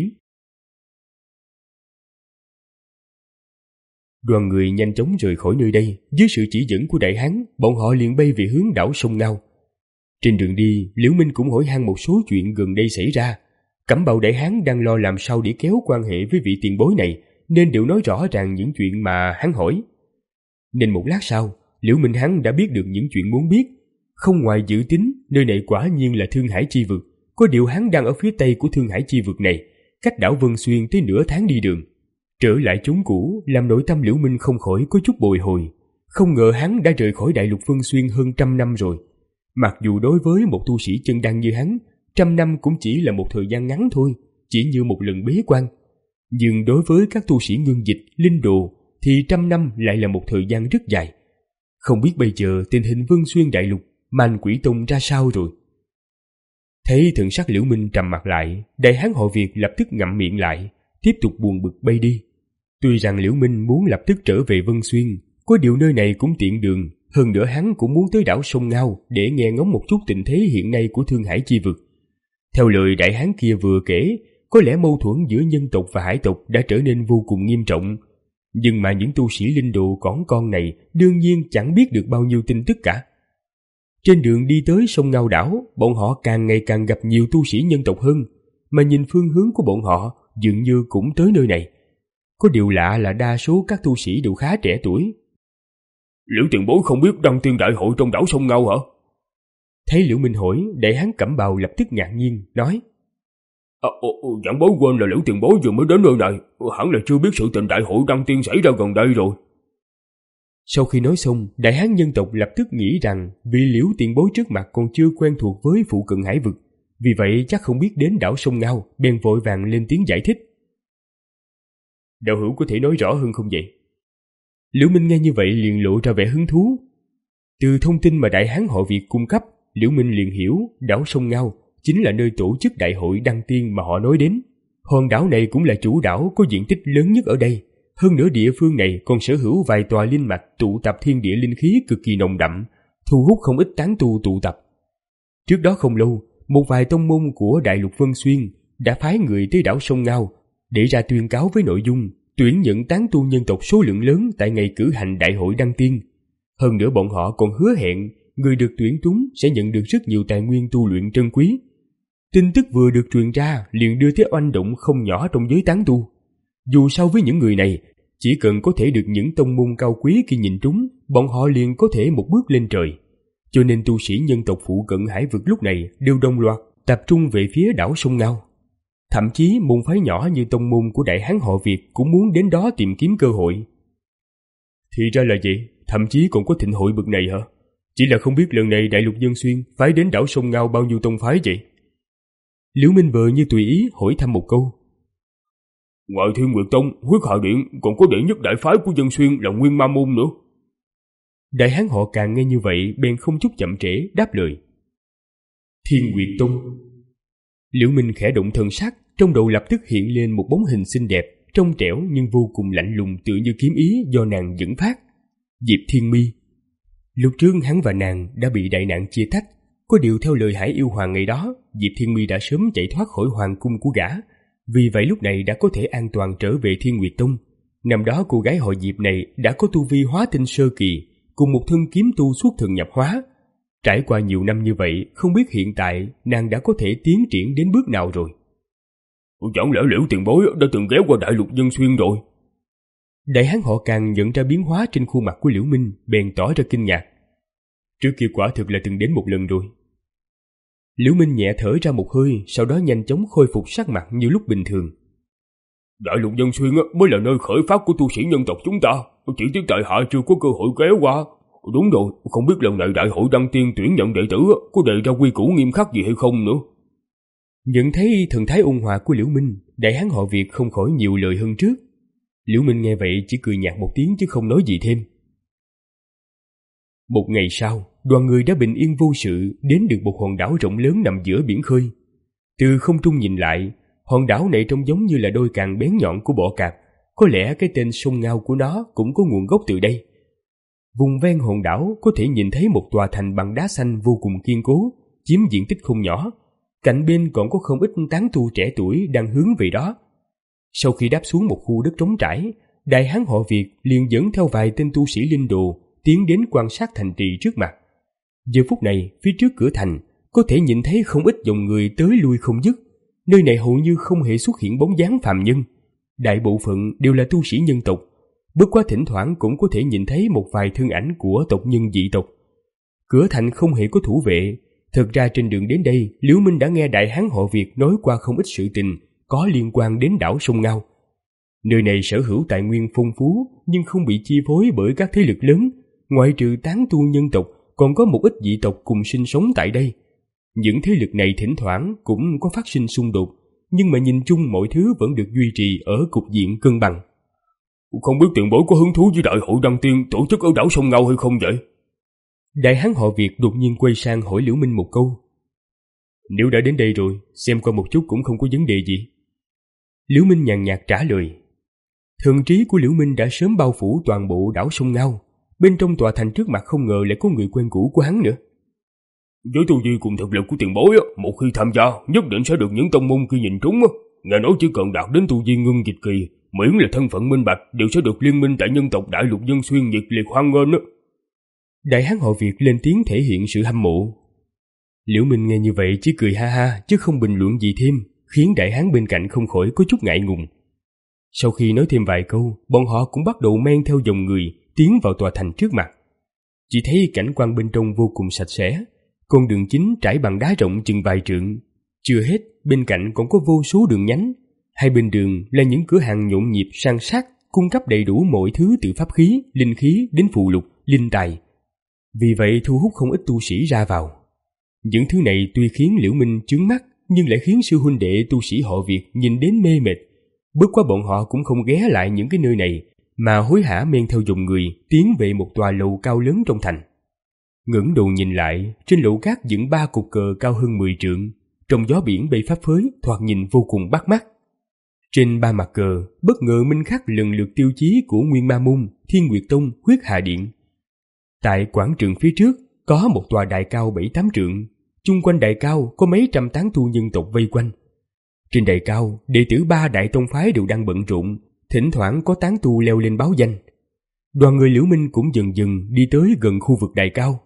Đoàn người nhanh chóng rời khỏi nơi đây. Dưới sự chỉ dẫn của đại hán, bọn họ liền bay về hướng đảo sông Ngao. Trên đường đi, Liễu Minh cũng hỏi han một số chuyện gần đây xảy ra. Cẩm bào đại hán đang lo làm sao để kéo quan hệ với vị tiền bối này, nên đều nói rõ ràng những chuyện mà hắn hỏi. Nên một lát sau, Liễu Minh hắn đã biết được những chuyện muốn biết. Không ngoài dự tính, nơi này quả nhiên là Thương Hải chi vực. Có điều hắn đang ở phía tây của Thương Hải chi vực này, cách đảo Vân Xuyên tới nửa tháng đi đường. Trở lại chốn cũ, làm nội tâm Liễu Minh không khỏi có chút bồi hồi. Không ngờ hắn đã rời khỏi đại lục Vân Xuyên hơn trăm năm rồi. Mặc dù đối với một tu sĩ chân đăng như hắn, trăm năm cũng chỉ là một thời gian ngắn thôi, chỉ như một lần bế quan. Nhưng đối với các tu sĩ ngưng dịch, linh đồ, thì trăm năm lại là một thời gian rất dài. Không biết bây giờ tình hình Vân Xuyên đại lục, Man Quỷ Tông ra sao rồi? Thấy thần sắc Liễu Minh trầm mặt lại, đại hán họ Việt lập tức ngậm miệng lại, tiếp tục buồn bực bay đi. Tuy rằng Liễu Minh muốn lập tức trở về Vân Xuyên, có điều nơi này cũng tiện đường, hơn nữa hắn cũng muốn tới đảo sông Ngao để nghe ngóng một chút tình thế hiện nay của Thương Hải chi vực. Theo lời đại hán kia vừa kể, có lẽ mâu thuẫn giữa nhân tộc và hải tộc đã trở nên vô cùng nghiêm trọng. Nhưng mà những tu sĩ linh đồ cỏn con này đương nhiên chẳng biết được bao nhiêu tin tức cả. Trên đường đi tới sông Ngao đảo, bọn họ càng ngày càng gặp nhiều tu sĩ nhân tộc hơn, mà nhìn phương hướng của bọn họ dường như cũng tới nơi này. Có điều lạ là đa số các tu sĩ đều khá trẻ tuổi. Liễu tiền bối không biết đăng tiên đại hội trong đảo sông Ngao hả? Thấy Liễu Minh hỏi, đại hán Cẩm bào lập tức ngạc nhiên, nói. À, giảng bối quên là Liễu tiền bối vừa mới đến nơi này, hẳn là chưa biết sự tình đại hội đăng tiên xảy ra gần đây rồi. Sau khi nói xong, đại hán nhân tộc lập tức nghĩ rằng vì Liễu tiền bối trước mặt còn chưa quen thuộc với phụ cận hải vực, vì vậy chắc không biết đến đảo sông Ngao, bèn vội vàng lên tiếng giải thích. Đạo hữu có thể nói rõ hơn không vậy? Liễu Minh nghe như vậy liền lộ ra vẻ hứng thú. Từ thông tin mà đại hán họ Việt cung cấp, Liễu Minh liền hiểu đảo sông Ngao chính là nơi tổ chức đại hội đăng tiên mà họ nói đến. Hòn đảo này cũng là chủ đảo có diện tích lớn nhất ở đây. Hơn nữa địa phương này còn sở hữu vài tòa linh mạch tụ tập thiên địa linh khí cực kỳ nồng đậm, thu hút không ít tán tu tụ tập. Trước đó không lâu, một vài tông môn của đại lục Vân Xuyên đã phái người tới đảo sông Ngao để ra tuyên cáo với nội dung tuyển nhận tán tu nhân tộc số lượng lớn tại ngày cử hành đại hội đăng tiên. Hơn nữa bọn họ còn hứa hẹn người được tuyển trúng sẽ nhận được rất nhiều tài nguyên tu luyện trân quý. Tin tức vừa được truyền ra liền đưa tới oanh động không nhỏ trong giới tán tu. Dù sao với những người này, chỉ cần có thể được những tông môn cao quý kia nhìn trúng, bọn họ liền có thể một bước lên trời. Cho nên tu sĩ nhân tộc phụ cận hải vực lúc này đều đồng loạt tập trung về phía đảo sông Ngao. Thậm chí môn phái nhỏ như tông môn của đại hán họ Việt cũng muốn đến đó tìm kiếm cơ hội. Thì ra là vậy, thậm chí còn có thịnh hội bực này hả? Chỉ là không biết lần này đại lục Nhân Xuyên phái đến đảo sông Ngao bao nhiêu tông phái vậy? Liễu Minh vợ như tùy ý hỏi thăm một câu. Ngoài Thiên Nguyệt Tông, Huyết Hà Điện còn có đệ nhất đại phái của Dân Xuyên là Nguyên Ma Môn nữa. Đại hán họ Càng nghe như vậy bèn không chút chậm trễ đáp lời. Thiên Nguyệt Tông. Liễu Minh khẽ động thần sắc, trong đầu lập tức hiện lên một bóng hình xinh đẹp, trong trẻo nhưng vô cùng lạnh lùng, tựa như kiếm ý do nàng dẫn phát. Diệp Thiên Mi. Lúc trước hắn và nàng đã bị đại nạn chia tách, có điều theo lời Hải Yêu Hoàng ngày đó, Diệp Thiên Mi đã sớm chạy thoát khỏi hoàng cung của gã, vì vậy lúc này đã có thể an toàn trở về Thiên Nguyệt Tông. Năm đó cô gái họ Diệp này đã có tu vi hóa tinh sơ kỳ, cùng một thân kiếm tu xuất thần nhập hóa. Trải qua nhiều năm như vậy, không biết hiện tại nàng đã có thể tiến triển đến bước nào rồi. Chẳng lẽ Liễu tiền bối đã từng ghé qua đại lục Dân Xuyên rồi? Đại hán họ Càng nhận ra biến hóa trên khuôn mặt của Liễu Minh, bèn tỏ ra kinh ngạc. Trước kia quả thực là từng đến một lần rồi. Liễu Minh nhẹ thở ra một hơi, sau đó nhanh chóng khôi phục sắc mặt như lúc bình thường. Đại lục Dân Xuyên mới là nơi khởi phát của tu sĩ nhân tộc chúng ta, chỉ tiếc tại hạ chưa có cơ hội ghé qua. Đúng rồi, không biết lần này đại hội đăng tiên tuyển nhận đệ tử có đề ra quy củ nghiêm khắc gì hay không nữa. Nhận thấy thần thái ôn hòa của Liễu Minh, đại hán họ Việt không khỏi nhiều lời hơn trước. Liễu Minh nghe vậy chỉ cười nhạt một tiếng chứ không nói gì thêm. Một ngày sau, đoàn người đã bình yên vô sự đến được một hòn đảo rộng lớn nằm giữa biển khơi. Từ không trung nhìn lại, hòn đảo này trông giống như là đôi càng bén nhọn của bọ cạp, có lẽ cái tên sông Ngao của nó cũng có nguồn gốc từ đây. Vùng ven hòn đảo có thể nhìn thấy một tòa thành bằng đá xanh vô cùng kiên cố, chiếm diện tích không nhỏ. Cạnh bên còn có không ít tán tu trẻ tuổi đang hướng về đó. Sau khi đáp xuống một khu đất trống trải, đại hán họ Việt liền dẫn theo vài tên tu sĩ linh đồ tiến đến quan sát thành trì trước mặt. Giờ phút này, phía trước cửa thành có thể nhìn thấy không ít dòng người tới lui không dứt. Nơi này hầu như không hề xuất hiện bóng dáng phàm nhân, đại bộ phận đều là tu sĩ nhân tộc. Bất quá thỉnh thoảng cũng có thể nhìn thấy một vài thân ảnh của tộc nhân dị tộc. Cửa thành không hề có thủ vệ. Thực ra trên đường đến đây, Liễu Minh đã nghe đại hán họ Việt nói qua không ít sự tình có liên quan đến đảo sông Ngao. Nơi này sở hữu tài nguyên phong phú nhưng không bị chi phối bởi các thế lực lớn. Ngoại trừ tán tu nhân tộc, còn có một ít dị tộc cùng sinh sống tại đây. Những thế lực này thỉnh thoảng cũng có phát sinh xung đột, nhưng mà nhìn chung mọi thứ vẫn được duy trì ở cục diện cân bằng. Không biết tiền bối có hứng thú với đại hội đăng tiên tổ chức ở đảo sông Ngao hay không vậy? Đại hán họ Việt đột nhiên quay sang hỏi Liễu Minh một câu. Nếu đã đến đây rồi, xem qua một chút cũng không có vấn đề gì. Liễu Minh nhàn nhạt trả lời. Thần trí của Liễu Minh đã sớm bao phủ toàn bộ đảo sông Ngao. Bên trong tòa thành trước mặt không ngờ lại có người quen cũ của hắn nữa. Với tu vi cùng thực lực của tiền bối, một khi tham gia nhất định sẽ được những tông môn kia nhìn trúng. Nghe nói chỉ cần đạt đến tu vi ngưng dịch kỳ, miễn là thân phận minh bạch, đều sẽ được liên minh tại nhân tộc đại lục Dân Xuyên nhiệt liệt hoan nghênh. Đại hán họ Việt lên tiếng thể hiện sự hâm mộ. Liễu Minh nghe như vậy chỉ cười ha ha chứ không bình luận gì thêm, khiến đại hán bên cạnh không khỏi có chút ngại ngùng. Sau khi nói thêm vài câu, bọn họ cũng bắt đầu men theo dòng người tiến vào tòa thành trước mặt. Chỉ thấy cảnh quan bên trong vô cùng sạch sẽ, con đường chính trải bằng đá rộng chừng vài trượng. Chưa hết, bên cạnh còn có vô số đường nhánh. Hai bên đường là những cửa hàng nhộn nhịp san sát, cung cấp đầy đủ mọi thứ từ pháp khí, linh khí đến phù lục, linh tài. Vì vậy thu hút không ít tu sĩ ra vào. Những thứ này tuy khiến Liễu Minh chướng mắt, nhưng lại khiến sư huynh đệ tu sĩ họ Việt nhìn đến mê mệt. Bất quá bọn họ cũng không ghé lại những cái nơi này, mà hối hả men theo dòng người tiến về một tòa lầu cao lớn trong thành. Ngẩng đầu nhìn lại, trên lầu cát dựng ba cột cờ cao hơn mười trượng, trong gió biển bay phấp phới, thoạt nhìn vô cùng bắt mắt. Trên ba mặt cờ bất ngờ minh khắc lần lượt tiêu chí của Nguyên Ma Môn, Thiên Nguyệt Tông, Huyết Hà Điện. Tại quảng trường phía trước có một tòa đài cao bảy tám trượng, chung quanh đài cao có mấy trăm tán tu nhân tộc vây quanh. Trên đài cao, đệ tử ba đại tông phái đều đang bận rộn, thỉnh thoảng có tán tu leo lên báo danh. Đoàn người Liễu Minh cũng dần dần đi tới gần khu vực đài cao.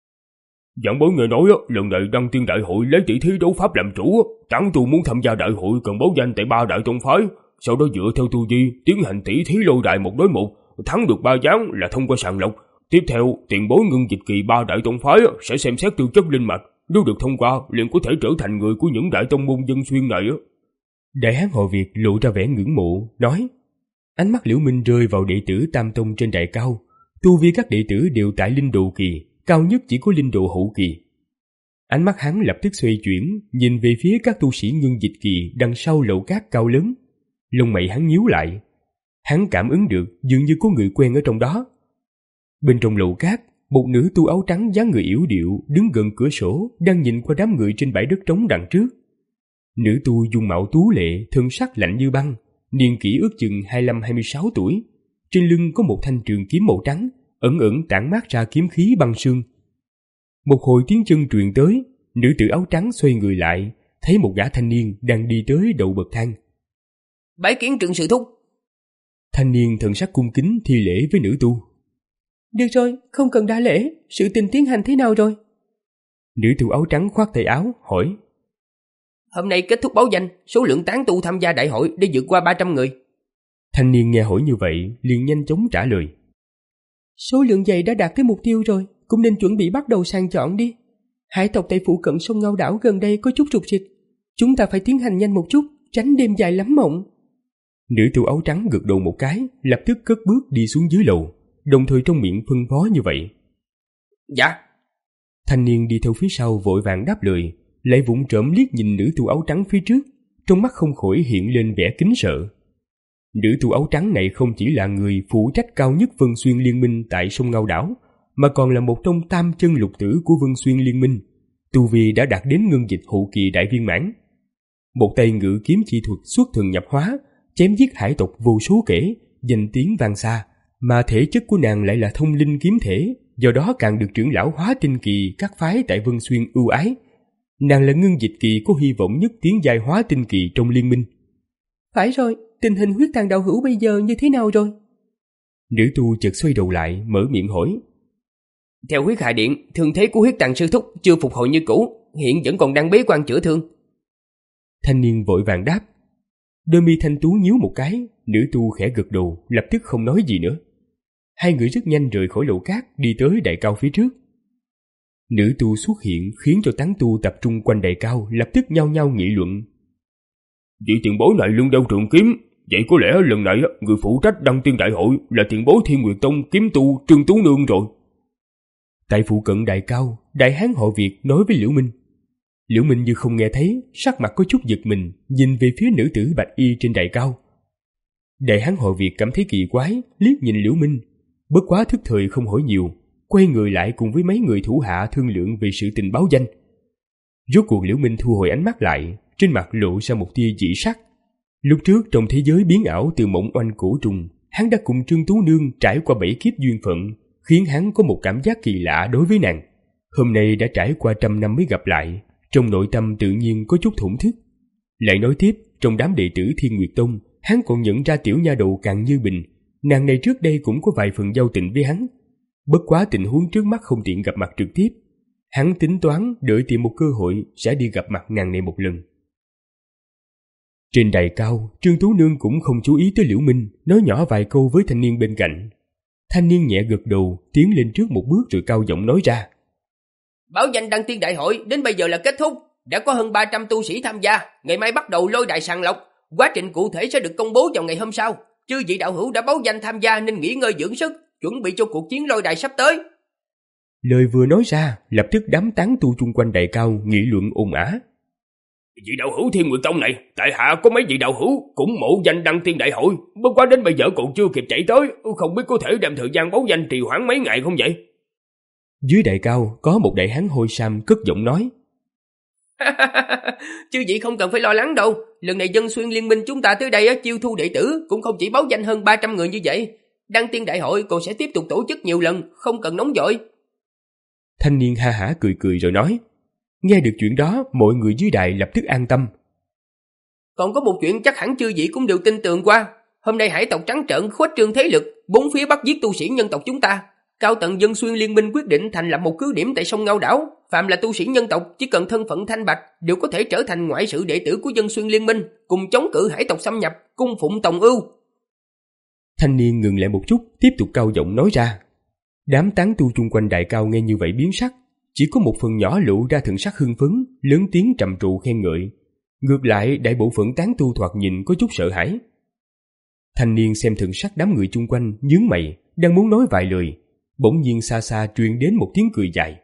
Giảng bối nghe nói lần này đăng tiên đại hội lấy tỷ thí đấu pháp làm chủ, tán tu muốn tham gia đại hội cần báo danh tại ba đại tông phái, sau đó dựa theo tu vi tiến hành tỷ thí lôi đài một đối một, thắng được ba ván là thông qua sàng lọc. Tiếp theo, tiền bối ngưng dịch kỳ ba đại tông phái sẽ xem xét tư chất linh mạch, nếu được thông qua liền có thể trở thành người của những đại tông môn Dân Xuyên này. Đại hán họ Việt lộ ra vẻ ngưỡng mộ, nói. Ánh mắt Liễu Minh rơi vào đệ tử Tam Tông trên đài cao. Tu vi các đệ tử đều tại linh độ kỳ, cao nhất chỉ có linh độ hậu kỳ. Ánh mắt hắn lập tức xoay chuyển, nhìn về phía các tu sĩ ngưng dịch kỳ đằng sau lầu cát cao lớn. Lông mày hắn nhíu lại. Hắn cảm ứng được dường như có người quen ở trong đó. Bên trong lầu cát, một nữ tu áo trắng dáng người yểu điệu đứng gần cửa sổ đang nhìn qua đám người trên bãi đất trống đằng trước. Nữ tu dung mạo tú lệ, thân sắc lạnh như băng, niên kỷ ước chừng hai mươi lăm hai mươi sáu tuổi. Trên lưng có một thanh trường kiếm màu trắng, ẩn ẩn tản mát ra kiếm khí băng sương. Một hồi tiếng chân truyền tới, nữ tử áo trắng xoay người lại, thấy một gã thanh niên đang đi tới đầu bậc thang. Bái kiến Trượng sư thúc. Thanh niên thần sắc cung kính thi lễ với nữ tu. Được rồi, không cần đa lễ, sự tình tiến hành thế nào rồi? Nữ tu áo trắng khoác tay áo, hỏi. Hôm nay kết thúc báo danh, số lượng tán tu tham gia đại hội đã vượt qua ba trăm người. Thanh niên nghe hỏi như vậy, liền nhanh chóng trả lời. Số lượng dày đã đạt tới mục tiêu rồi, cũng nên chuẩn bị bắt đầu sàng chọn đi. Hải tộc tại phụ cận sông Ngao Đảo gần đây có chút rục rịch. Chúng ta phải tiến hành nhanh một chút, tránh đêm dài lắm mộng. Nữ tu áo trắng gật đầu một cái, lập tức cất bước đi xuống dưới lầu, đồng thời trong miệng phân phó như vậy. Dạ. Thanh niên đi theo phía sau vội vàng đáp lời, lại vụng trộm liếc nhìn nữ tu áo trắng phía trước, trong mắt không khỏi hiện lên vẻ kính sợ. Nữ tu áo trắng này không chỉ là người phụ trách cao nhất Vân Xuyên Liên Minh tại sông Ngao Đảo, mà còn là một trong tam chân lục tử của Vân Xuyên Liên Minh, tu vi đã đạt đến ngân dịch hậu kỳ đại viên mãn. Một tay ngự kiếm chi thuật xuất thần nhập hóa, chém giết hải tộc vô số kể, danh tiếng vang xa, mà thể chất của nàng lại là thông linh kiếm thể, do đó càng được trưởng lão hóa tinh kỳ các phái tại Vân Xuyên ưu ái. Nàng là ngân dịch kỳ có hy vọng nhất tiến giai hóa tinh kỳ trong liên minh. Phải rồi, tình hình huyết tàn đạo hữu bây giờ như thế nào rồi? Nữ tu chợt xoay đầu lại, mở miệng hỏi. Theo huyết hà điện, thương thế của huyết tàn sư thúc chưa phục hồi như cũ, hiện vẫn còn đang bế quan chữa thương. Thanh niên vội vàng đáp. Đôi mi thanh tú nhíu một cái, nữ tu khẽ gật đầu, lập tức không nói gì nữa. Hai người rất nhanh rời khỏi lầu cát, đi tới đại cao phía trước. Nữ tu xuất hiện khiến cho tán tu tập trung quanh đại cao lập tức nhao nhao nghị luận. Vị tiền bối này lưng đeo trường kiếm, vậy có lẽ lần này người phụ trách đăng tiên đại hội là tiền bối Thiên Nguyệt Tông kiếm tu Trương Tú Nương rồi. Tại phụ cận đại cao, đại hán họ Việt nói với Liễu Minh. Liễu Minh như không nghe thấy, sắc mặt có chút giật mình, nhìn về phía nữ tử bạch y trên đại cao. Đại hán họ Việt cảm thấy kỳ quái, liếc nhìn Liễu Minh, bất quá thức thời không hỏi nhiều, quay người lại cùng với mấy người thủ hạ thương lượng về sự tình báo danh. Rốt cuộc Liễu Minh thu hồi ánh mắt lại, trên mặt lộ ra một tia dị sắc. Lúc trước trong thế giới biến ảo từ mộng oanh cổ trùng, hắn đã cùng Trương Tú Nương trải qua bảy kiếp duyên phận, khiến hắn có một cảm giác kỳ lạ đối với nàng. Hôm nay đã trải qua trăm năm mới gặp lại, trong nội tâm tự nhiên có chút thổn thức. Lại nói tiếp, trong đám đệ tử Thiên Nguyệt Tông, hắn còn nhận ra tiểu nha đầu Càn Như Bình, nàng này trước đây cũng có vài phần giao tình với hắn. Bất quá tình huống trước mắt không tiện gặp mặt trực tiếp, hắn tính toán đợi tìm một cơ hội sẽ đi gặp mặt nàng này một lần. Trên đài cao, Trương Tú Nương cũng không chú ý tới Liễu Minh, nói nhỏ vài câu với thanh niên bên cạnh. Thanh niên nhẹ gật đầu, tiến lên trước một bước rồi cao giọng nói ra. Báo danh đăng tiên đại hội đến bây giờ là kết thúc, đã có hơn ba trăm tu sĩ tham gia, ngày mai bắt đầu lôi đài sàng lọc, quá trình cụ thể sẽ được công bố vào ngày hôm sau. Chư vị đạo hữu đã báo danh tham gia nên nghỉ ngơi dưỡng sức, chuẩn bị cho cuộc chiến lôi đài sắp tới. Lời vừa nói ra, lập tức đám tán tu chung quanh đại cao nghị luận ồn ào. Vị đạo hữu Thiên Nguyệt Tông này, tại hạ có mấy vị đạo hữu cũng mộ danh đăng tiên đại hội, bất quá đến bây giờ còn chưa kịp chạy tới, không biết có thể đem thời gian báo danh trì hoãn mấy ngày không vậy? Dưới đại cao có một đại hán hôi sam cất giọng nói. Chư vị không cần phải lo lắng đâu, lần này Dân Xuyên Liên Minh chúng ta tới đây chiêu thu đệ tử cũng không chỉ báo danh hơn ba trăm người như vậy, đăng tiên đại hội còn sẽ tiếp tục tổ chức nhiều lần, không cần nóng vội. Thanh niên ha hả cười cười rồi nói. Nghe được chuyện đó, mọi người dưới đài lập tức an tâm. Còn có một chuyện chắc hẳn chư vị cũng đều tin tưởng qua. Hôm nay hải tộc trắng trợn khuếch trương thế lực, bốn phía bắt giết tu sĩ nhân tộc chúng ta. Cao tầng Dân Xuyên Liên Minh quyết định thành lập một cứ điểm tại sông Ngao Đảo. Phạm là tu sĩ nhân tộc chỉ cần thân phận thanh bạch đều có thể trở thành ngoại sự đệ tử của Dân Xuyên Liên Minh, cùng chống cự hải tộc xâm nhập, cung phụng Tòng Ưu. Thanh niên ngừng lại một chút, tiếp tục cao giọng nói ra. Đám tán tu chung quanh đại cao nghe như vậy biến sắc, chỉ có một phần nhỏ lộ ra thần sắc hưng phấn, lớn tiếng trầm trụ khen ngợi. Ngược lại, đại bộ phận tán tu thoạt nhìn có chút sợ hãi. Thanh niên xem thần sắc đám người chung quanh, nhướng mày, đang muốn nói vài lời, bỗng nhiên xa xa truyền đến một tiếng cười dài.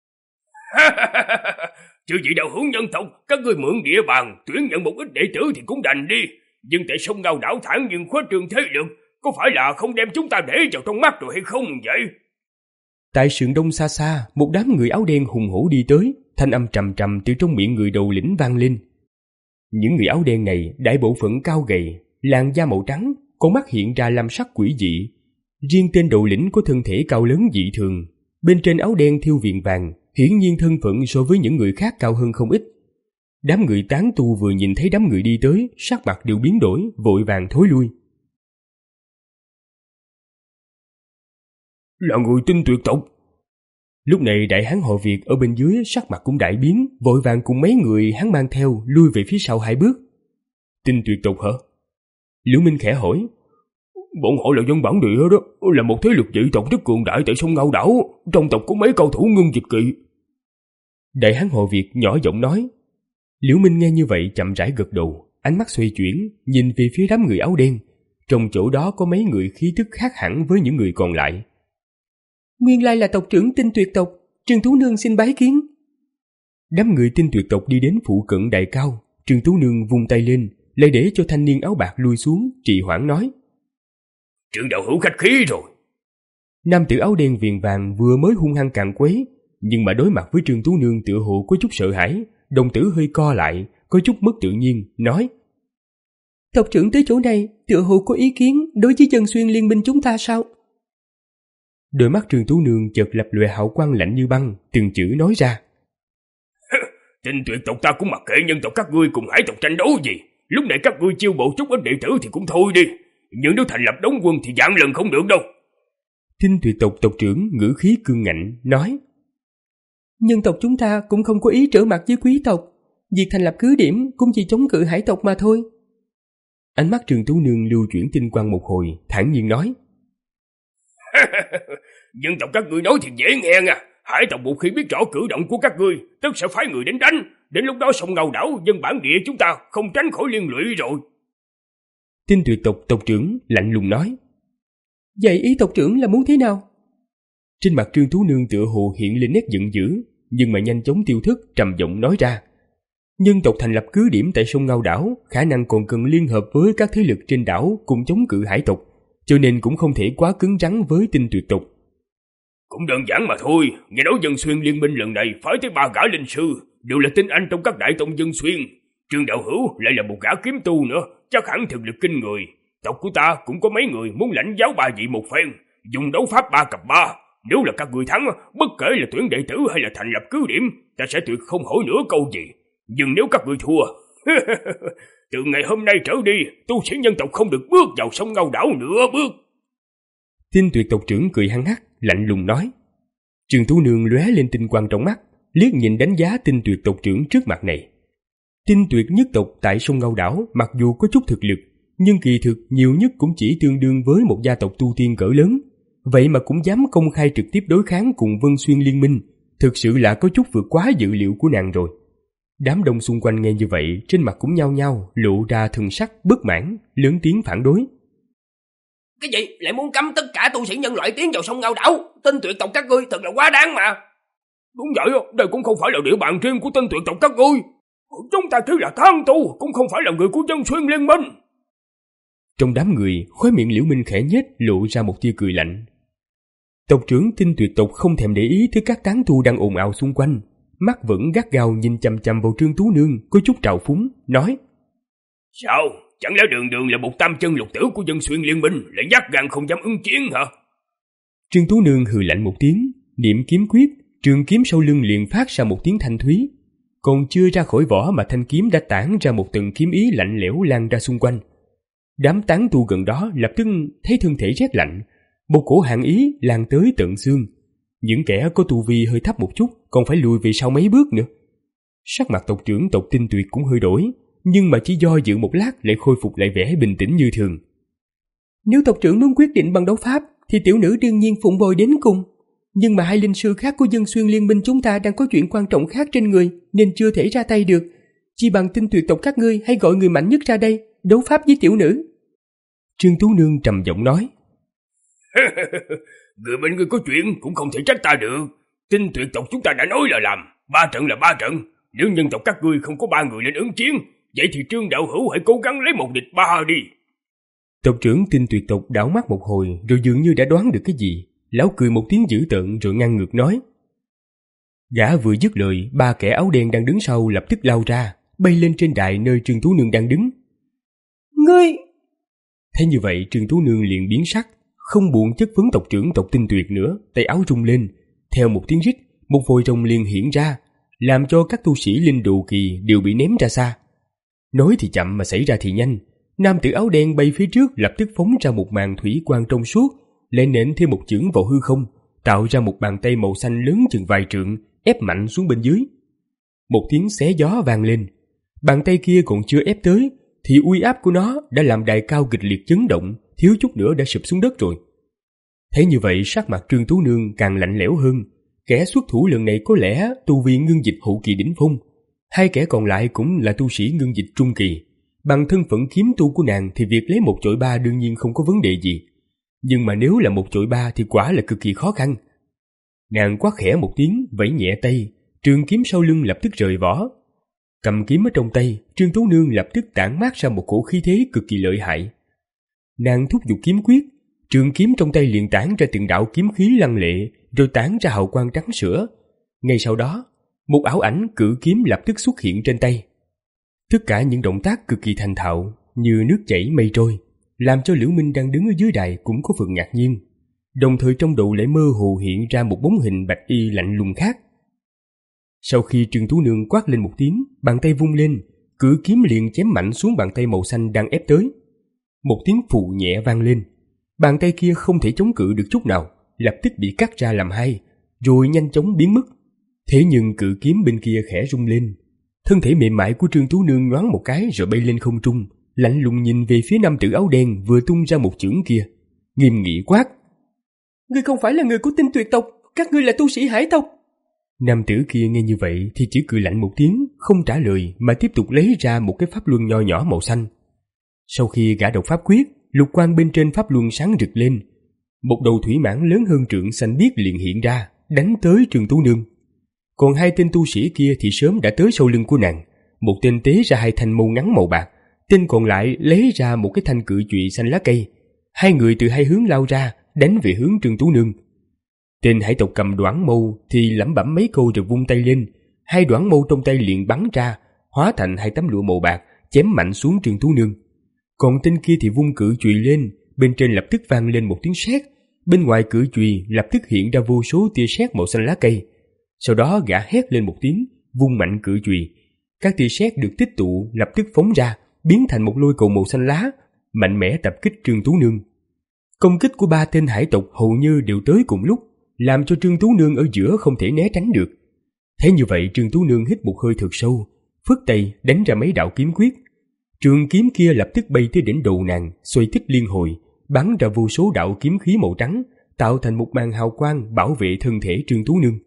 Chư vị đạo hữu nhân tộc, các ngươi mượn địa bàn, tuyển nhận một ít đệ tử thì cũng đành đi. Nhưng tại sông Ngao Đảo thản nhiên khuếch trương thế lực, có phải là không đem chúng ta để vào trong mắt rồi hay không vậy? Tại sườn đông xa xa, một đám người áo đen hùng hổ đi tới, thanh âm trầm trầm từ trong miệng người đầu lĩnh vang lên. Những người áo đen này đại bộ phận cao gầy, làn da màu trắng, con mắt hiện ra lam sắc quỷ dị. Riêng tên đầu lĩnh có thân thể cao lớn dị thường, bên trên áo đen thêu viền vàng, hiển nhiên thân phận so với những người khác cao hơn không ít. Đám người tán tu vừa nhìn thấy đám người đi tới, sắc mặt đều biến đổi, vội vàng thối lui. Là người Tinh Tuyệt tộc. Lúc này đại hán họ Việt ở bên dưới sắc mặt cũng đại biến, vội vàng cùng mấy người hắn mang theo lui về phía sau hai bước. Tinh Tuyệt tộc hả? Liễu Minh khẽ hỏi. Bọn họ là dân bản địa đó, là một thế lực dị tộc rất cường đại tại sông Ngao đảo, trong tộc có mấy cao thủ ngưng dịch kỵ. Đại hán họ Việt nhỏ giọng nói. Liễu Minh nghe như vậy chậm rãi gật đầu, ánh mắt xoay chuyển, nhìn về phía đám người áo đen. Trong chỗ đó có mấy người khí tức khác hẳn với những người còn lại. Nguyên lai là tộc trưởng Tinh Tuyệt tộc, Trương Tú Nương xin bái kiến. Đám người Tinh Tuyệt tộc đi đến phụ cận đại cao, Trương Tú Nương vung tay lên, lại để cho thanh niên áo bạc lui xuống, trì hoãn nói. Trương đạo hữu khách khí rồi. Nam tử áo đen viền vàng vừa mới hung hăng càn quấy, nhưng mà đối mặt với Trương Tú Nương tựa hồ có chút sợ hãi, đồng tử hơi co lại, có chút mất tự nhiên, nói. Tộc trưởng tới chỗ này, tựa hồ có ý kiến đối với Dân Xuyên liên minh chúng ta sao? Đôi mắt Trương Tú Nương chợt lập lòe hào quang lạnh như băng, từng chữ nói ra. Tinh Tuyệt tộc ta cũng mặc kệ nhân tộc các ngươi cùng hải tộc tranh đấu gì. Lúc này các ngươi chiêu bộ chút ít đệ tử thì cũng thôi đi. Nhưng nếu thành lập đóng quân thì vạn lần không được đâu. Tinh Tuyệt tộc tộc trưởng ngữ khí cương ngạnh, nói. Nhân tộc chúng ta cũng không có ý trở mặt với quý tộc. Việc thành lập cứ điểm cũng chỉ chống cự hải tộc mà thôi. Ánh mắt Trương Tú Nương lưu chuyển tinh quang một hồi, thản nhiên nói. Dân tộc các ngươi nói thì dễ nghe nha. Hải tộc một khi biết rõ cử động của các ngươi, tất sẽ phái người đến đánh. Đến lúc đó sông Ngao đảo, dân bản địa chúng ta không tránh khỏi liên lụy rồi. Tinh Tuyệt tộc tộc trưởng lạnh lùng nói. Vậy ý tộc trưởng là muốn thế nào? Trên mặt Trương Tú Nương tựa hồ hiện lên nét giận dữ, nhưng mà nhanh chóng tiêu thức, trầm giọng nói ra. Nhân tộc thành lập cứ điểm tại sông Ngao đảo, khả năng còn cần liên hợp với các thế lực trên đảo cùng chống cự hải tộc, cho nên cũng không thể quá cứng rắn với Tinh Tuyệt tộc. Cũng đơn giản mà thôi. Nghe nói Dân Xuyên liên minh lần này phái tới ba gã linh sư, đều là tinh anh trong các đại tông Dân Xuyên. Trương đạo hữu lại là một gã kiếm tu nữa, chắc hẳn thực lực kinh người. Tộc của ta cũng có mấy người muốn lãnh giáo ba vị một phen, dùng đấu pháp ba cặp ba. Nếu là các người thắng, bất kể là tuyển đệ tử hay là thành lập cứ điểm, ta sẽ tuyệt không hỏi nửa câu gì. Nhưng nếu các người thua, từ ngày hôm nay trở đi, tu sĩ nhân tộc không được bước vào sông Ngao đảo nửa bước. Tinh Tuyệt tộc trưởng cười hăng hắc, lạnh lùng nói. Trương Tú Nương lóe lên tinh quang trong mắt, liếc nhìn đánh giá Tinh Tuyệt tộc trưởng trước mặt này. Tinh Tuyệt nhất tộc tại sông Ngao đảo mặc dù có chút thực lực, nhưng kỳ thực nhiều nhất cũng chỉ tương đương với một gia tộc tu tiên cỡ lớn. Vậy mà cũng dám công khai trực tiếp đối kháng cùng Vân Xuyên liên minh, thực sự là có chút vượt quá dự liệu của nàng rồi. Đám đông xung quanh nghe như vậy, trên mặt cũng nhao nhao lộ ra thần sắc bất mãn, lớn tiếng phản đối. Cái gì? Lại muốn cấm tất cả tu sĩ nhân loại tiến vào sông Ngao đảo? Tinh Tuyệt tộc các ngươi thật là quá đáng mà. Đúng vậy, đây cũng không phải là địa bàn riêng của Tinh Tuyệt tộc các ngươi. Chúng ta chỉ là tán tu, cũng không phải là người của Dân Xuyên liên minh. Trong đám người, khóe miệng Liễu Minh khẽ nhếch, lộ ra một tia cười lạnh. Tộc trưởng Tinh Tuyệt tộc không thèm để ý tới các tán tu đang ồn ào xung quanh, mắt vẫn gắt gao nhìn chằm chằm vào Trương Tú Nương, có chút trào phúng, nói. Sao? Chẳng lẽ đường đường là một tam chân lục tử của Dân Xuyên liên minh, lại nhát gan không dám ứng chiến hả? Trương Tú Nương hừ lạnh một tiếng, niệm kiếm quyết, trường kiếm sau lưng liền phát ra một tiếng thanh thúy. Còn chưa ra khỏi vỏ mà thanh kiếm đã tản ra một tầng kiếm ý lạnh lẽo lan ra xung quanh. Đám tán tu gần đó lập tức thấy thân thể rét lạnh, một cổ hàn ý lan tới tận xương. Những kẻ có tu vi hơi thấp một chút còn phải lùi về sau mấy bước nữa. Sắc mặt tộc trưởng tộc Tinh Tuyệt cũng hơi đổi, nhưng mà chỉ do dự một lát lại khôi phục lại vẻ bình tĩnh như thường. Nếu tộc trưởng muốn quyết định bằng đấu pháp thì tiểu nữ đương nhiên phụng bồi đến cùng. Nhưng mà hai linh sư khác của Dân Xuyên liên minh chúng ta đang có chuyện quan trọng khác trên người, nên chưa thể ra tay được. Chỉ bằng Tinh Tuyệt tộc các ngươi hay gọi người mạnh nhất ra đây đấu pháp với tiểu nữ. Trương Tú Nương trầm giọng nói. Người bên người có chuyện cũng không thể trách ta được. Tinh Tuyệt tộc chúng ta đã nói là làm, ba trận là ba trận. Nếu nhân tộc các ngươi không có ba người lên ứng chiến, vậy thì Trương đạo hữu hãy cố gắng lấy một địch ba đi. Tộc trưởng Tinh Tuyệt tộc đảo mắt một hồi, rồi dường như đã đoán được cái gì, Lão cười một tiếng dữ tợn rồi ngang ngược nói. Gã vừa dứt lời, ba kẻ áo đen đang đứng sau lập tức lao ra, bay lên trên đài nơi Trương Tú Nương đang đứng. Ngươi! Thế như vậy Trương Tú Nương liền biến sắc, không buồn chất vấn tộc trưởng tộc Tinh Tuyệt nữa, tay áo rung lên, theo một tiếng rít, một vòi rồng liền hiện ra, làm cho các tu sĩ linh đồ kỳ đều bị ném ra xa. Nói thì chậm mà xảy ra thì nhanh, nam tử áo đen bay phía trước lập tức phóng ra một màn thủy quang trong suốt, lại nện thêm một chưởng vào hư không, tạo ra một bàn tay màu xanh lớn chừng vài trượng, ép mạnh xuống bên dưới. Một tiếng xé gió vang lên, bàn tay kia còn chưa ép tới thì uy áp của nó đã làm đài cao kịch liệt chấn động, thiếu chút nữa đã sụp xuống đất rồi. Thấy như vậy sắc mặt Trương Tú Nương càng lạnh lẽo hơn. Kẻ xuất thủ lần này có lẽ tu vi ngưng dịch hậu kỳ đỉnh phong, hai kẻ còn lại cũng là tu sĩ ngưng dịch trung kỳ. Bằng thân phận kiếm tu của nàng thì việc lấy một chọi ba đương nhiên không có vấn đề gì, nhưng mà nếu là một chọi ba thì quả là cực kỳ khó khăn. Nàng quát khẽ một tiếng, vẫy nhẹ tay, trường kiếm sau lưng lập tức rời vỏ. Cầm kiếm ở trong tay, Trương Tú Nương lập tức tản mát ra một cổ khí thế cực kỳ lợi hại. Nàng thúc giục kiếm quyết, trường kiếm trong tay liền tản ra từng đạo kiếm khí lăng lệ, rồi tản ra hào quang trắng sữa. Ngay sau đó, một ảo ảnh cự kiếm lập tức xuất hiện trên tay. Tất cả những động tác cực kỳ thành thạo, như nước chảy mây trôi, làm cho Liễu Minh đang đứng ở dưới đài cũng có phần ngạc nhiên. Đồng thời trong đầu lại mơ hồ hiện ra một bóng hình bạch y lạnh lùng khác. Sau khi Trương Tú Nương quát lên một tiếng, bàn tay vung lên, cự kiếm liền chém mạnh xuống bàn tay màu xanh đang ép tới. Một tiếng phù nhẹ vang lên, bàn tay kia không thể chống cự được chút nào, lập tức bị cắt ra làm hai, rồi nhanh chóng biến mất. Thế nhưng cự kiếm bên kia khẽ rung lên, thân thể mềm mại của Trương Tú Nương nhoáng một cái rồi bay lên không trung, lạnh lùng nhìn về phía nam tử áo đen vừa tung ra một chưởng kia, nghiêm nghị quát: Ngươi không phải là người của Tinh Tuyệt tộc, các ngươi là tu sĩ Hải tộc. Nam tử kia nghe như vậy thì chỉ cười lạnh một tiếng, không trả lời mà tiếp tục lấy ra một cái pháp luân nho nhỏ màu xanh. Sau khi gã đọc pháp quyết, lục quang bên trên pháp luân sáng rực lên, một đầu thủy mãng lớn hơn trượng xanh biếc liền hiện ra, đánh tới Trương Tú Nương. Còn hai tên tu sĩ kia thì sớm đã tới sau lưng của nàng, một tên tế ra hai thanh mâu ngắn màu bạc, tên còn lại lấy ra một cái thanh cự chùy xanh lá cây. Hai người từ hai hướng lao ra, đánh về hướng Trương Tú Nương. Tên hải tộc cầm đoản mâu thì lẩm bẩm mấy câu rồi vung tay lên, hai đoản mâu trong tay liền bắn ra, hóa thành hai tấm lụa màu bạc, chém mạnh xuống Trương Tú Nương. Còn tên kia thì vung cự chùy lên, bên trên lập tức vang lên một tiếng sét, bên ngoài cự chùy lập tức hiện ra vô số tia sét màu xanh lá cây. Sau đó gã hét lên một tiếng, vung mạnh cự chùy, các tia sét được tích tụ lập tức phóng ra, biến thành một lôi cầu màu xanh lá, mạnh mẽ tập kích Trương Tú Nương. Công kích của ba tên hải tộc hầu như đều tới cùng lúc, làm cho Trương Tú Nương ở giữa không thể né tránh được. Thế như vậy Trương Tú Nương hít một hơi thật sâu, phất tay đánh ra mấy đạo kiếm quyết. Trường kiếm kia lập tức bay tới đỉnh đầu nàng, xoay tích liên hồi, bắn ra vô số đạo kiếm khí màu trắng, tạo thành một màn hào quang bảo vệ thân thể Trương Tú Nương.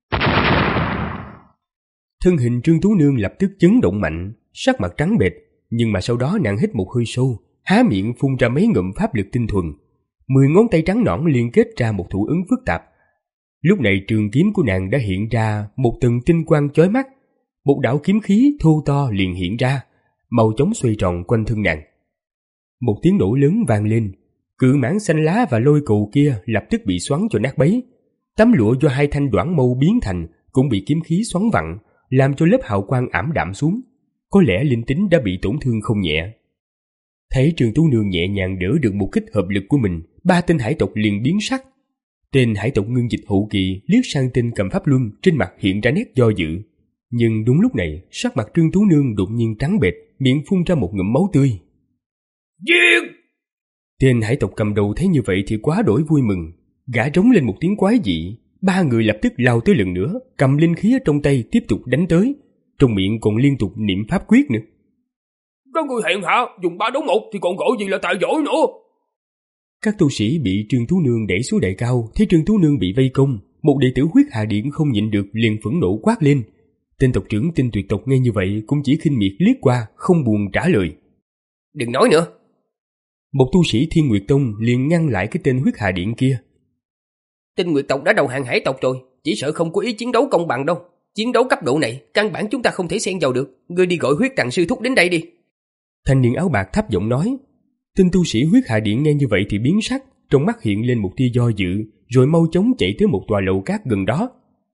Thân hình Trương Tú Nương lập tức chấn động mạnh, sắc mặt trắng bệch, nhưng mà sau đó nàng hít một hơi sâu, há miệng phun ra mấy ngụm pháp lực tinh thuần. Mười ngón tay trắng nõn liên kết ra một thủ ấn phức tạp. Lúc này trường kiếm của nàng đã hiện ra một tầng tinh quang chói mắt, một đạo kiếm khí thô to liền hiện ra, màu chóng xoay tròn quanh thân nàng. Một tiếng nổ lớn vang lên, cự mãng xanh lá và lôi cầu kia lập tức bị xoắn cho nát bấy. Tấm lụa do hai thanh đoản mâu biến thành cũng bị kiếm khí xoắn vặn, làm cho lớp hào quang ảm đạm xuống. Có lẽ linh tính đã bị tổn thương không nhẹ. Thấy Trương Tú Nương nhẹ nhàng đỡ được một kích hợp lực của mình, ba tên hải tộc liền biến sắc. Tên hải tộc ngưng dịch hậu kỳ liếc sang tên cầm pháp luân, trên mặt hiện ra nét do dự. Nhưng đúng lúc này, sắc mặt Trương Tú Nương đột nhiên trắng bệch, miệng phun ra một ngụm máu tươi. Giết! Tên hải tộc cầm đầu thấy như vậy thì quá đổi vui mừng, gã rống lên một tiếng quái dị. Ba người lập tức lao tới lần nữa, cầm linh khí ở trong tay tiếp tục đánh tới, trong miệng còn liên tục niệm pháp quyết nữa. Các người hèn hạ, dùng ba đấu một thì còn gọi gì là tài giỏi nữa. Các tu sĩ bị Trương Tú Nương đẩy xuống đài cao, thấy Trương Tú Nương bị vây công, một đệ tử Huyết Hà Điện không nhịn được liền phẫn nộ quát lên. Tên tộc trưởng Tinh Tuyệt tộc nghe như vậy cũng chỉ khinh miệt liếc qua, không buồn trả lời. Đừng nói nữa. Một tu sĩ Thiên Nguyệt Tông liền ngăn lại cái tên Huyết Hà Điện kia. Tinh Nguyệt tộc đã đầu hàng hải tộc rồi, chỉ sợ không có ý chiến đấu công bằng đâu. Chiến đấu cấp độ này, căn bản chúng ta không thể xen vào được. Ngươi đi gọi Huyết Tàng sư thúc đến đây đi. Thanh niên áo bạc thấp giọng nói. Tên tu sĩ Huyết Hà Điện nghe như vậy thì biến sắc, trong mắt hiện lên một tia do dự, rồi mau chóng chạy tới một tòa lầu cát gần đó.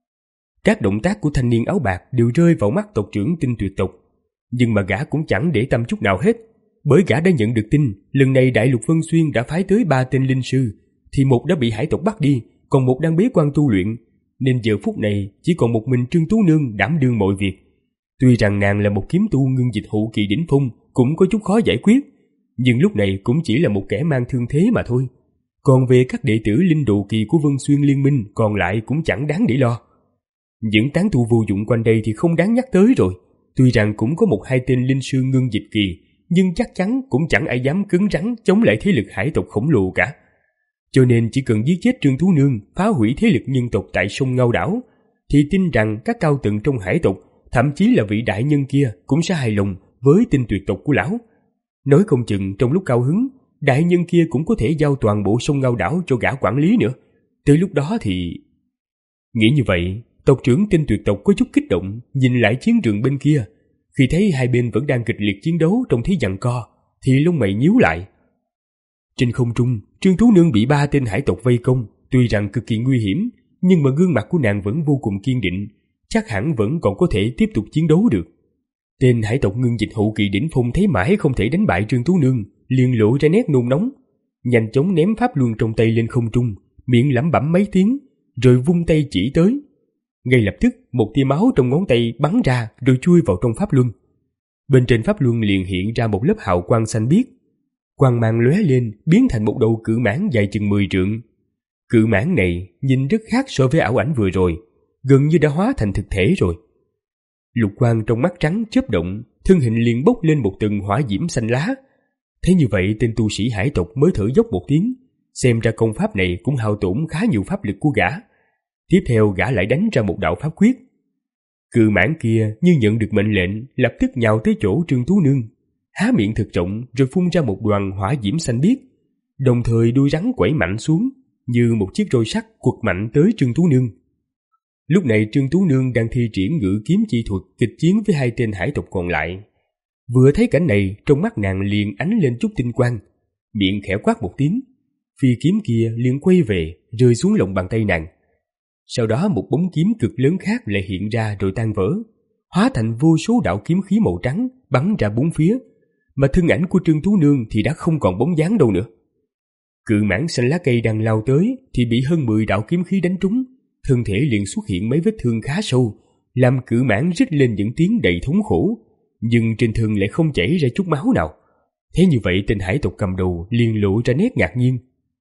Các động tác của thanh niên áo bạc đều rơi vào mắt tộc trưởng Tinh Tuyệt tộc, nhưng mà gã cũng chẳng để tâm chút nào hết, bởi gã đã nhận được tin lần này Đại Lục Vân Xuyên đã phái tới ba tên linh sư, thì một đã bị hải tộc bắt đi, còn một đang bế quan tu luyện, nên giờ phút này chỉ còn một mình Trương Tú Nương đảm đương mọi việc. Tuy rằng nàng là một kiếm tu ngưng dịch hậu kỳ đỉnh phong, cũng có chút khó giải quyết, nhưng lúc này cũng chỉ là một kẻ mang thương thế mà thôi. Còn về các đệ tử linh độ kỳ của Vân Xuyên Liên Minh còn lại cũng chẳng đáng để lo. Những tán tu vô dụng quanh đây thì không đáng nhắc tới rồi. Tuy rằng cũng có một hai tên linh sư ngưng dịch kỳ, nhưng chắc chắn cũng chẳng ai dám cứng rắn chống lại thế lực hải tộc khổng lồ cả. Cho nên chỉ cần giết chết Trương Tú Nương, phá hủy thế lực nhân tộc tại sông Ngao Đảo, thì tin rằng các cao tầng trong hải tộc, thậm chí là vị đại nhân kia cũng sẽ hài lòng với Tinh Tuyệt tộc của lão. Nói không chừng trong lúc cao hứng, đại nhân kia cũng có thể giao toàn bộ sông Ngao Đảo cho gã quản lý nữa. Tới lúc đó thì... Nghĩ như vậy, tộc trưởng Tinh Tuyệt tộc có chút kích động, nhìn lại chiến trường bên kia. Khi thấy hai bên vẫn đang kịch liệt chiến đấu trong thế giằng co, thì lông mày nhíu lại. Trên không trung, Trương Tú Nương bị ba tên hải tộc vây công, tuy rằng cực kỳ nguy hiểm, nhưng mà gương mặt của nàng vẫn vô cùng kiên định, chắc hẳn vẫn còn có thể tiếp tục chiến đấu được. Tên hải tộc ngưng dịch hậu kỳ đỉnh phong thấy mãi không thể đánh bại Trương Tú Nương, liền lộ ra nét nôn nóng, nhanh chóng ném pháp luân trong tay lên không trung, miệng lẩm bẩm mấy tiếng, rồi vung tay chỉ tới. Ngay lập tức, một tia máu trong ngón tay bắn ra rồi chui vào trong pháp luân. Bên trên pháp luân liền hiện ra một lớp hào quang xanh biếc. Quang mang lóe lên, biến thành một đầu cự mãng dài chừng mười trượng. Cự mãng này nhìn rất khác so với ảo ảnh vừa rồi, gần như đã hóa thành thực thể rồi. Lục quang trong mắt trắng chớp động, thân hình liền bốc lên một tầng hỏa diễm xanh lá. Thế như vậy tên tu sĩ hải tộc mới thở dốc một tiếng, xem ra công pháp này cũng hao tổn khá nhiều pháp lực của gã. Tiếp theo gã lại đánh ra một đạo pháp quyết. Cự mãng kia như nhận được mệnh lệnh, lập tức nhào tới chỗ Trương Tú Nương, há miệng thật rộng rồi phun ra một đoàn hỏa diễm xanh biếc, đồng thời đuôi rắn quẩy mạnh xuống như một chiếc roi sắt quật mạnh tới Trương Tú Nương. Lúc này Trương Tú Nương đang thi triển ngự kiếm chi thuật kịch chiến với hai tên hải tộc còn lại. Vừa thấy cảnh này, trong mắt nàng liền ánh lên chút tinh quang, miệng khẽ quát một tiếng, phi kiếm kia liền quay về rơi xuống lòng bàn tay nàng. Sau đó một bóng kiếm cực lớn khác lại hiện ra rồi tan vỡ, hóa thành vô số đạo kiếm khí màu trắng bắn ra bốn phía, mà thân ảnh của Trương Tú Nương thì đã không còn bóng dáng đâu nữa. Cự mãng xanh lá cây đang lao tới thì bị hơn mười đạo kiếm khí đánh trúng, thân thể liền xuất hiện mấy vết thương khá sâu, làm cự mãng rít lên những tiếng đầy thống khổ, nhưng trên thân lại không chảy ra chút máu nào. Thế như vậy tên hải tộc cầm đầu liền lộ ra nét ngạc nhiên.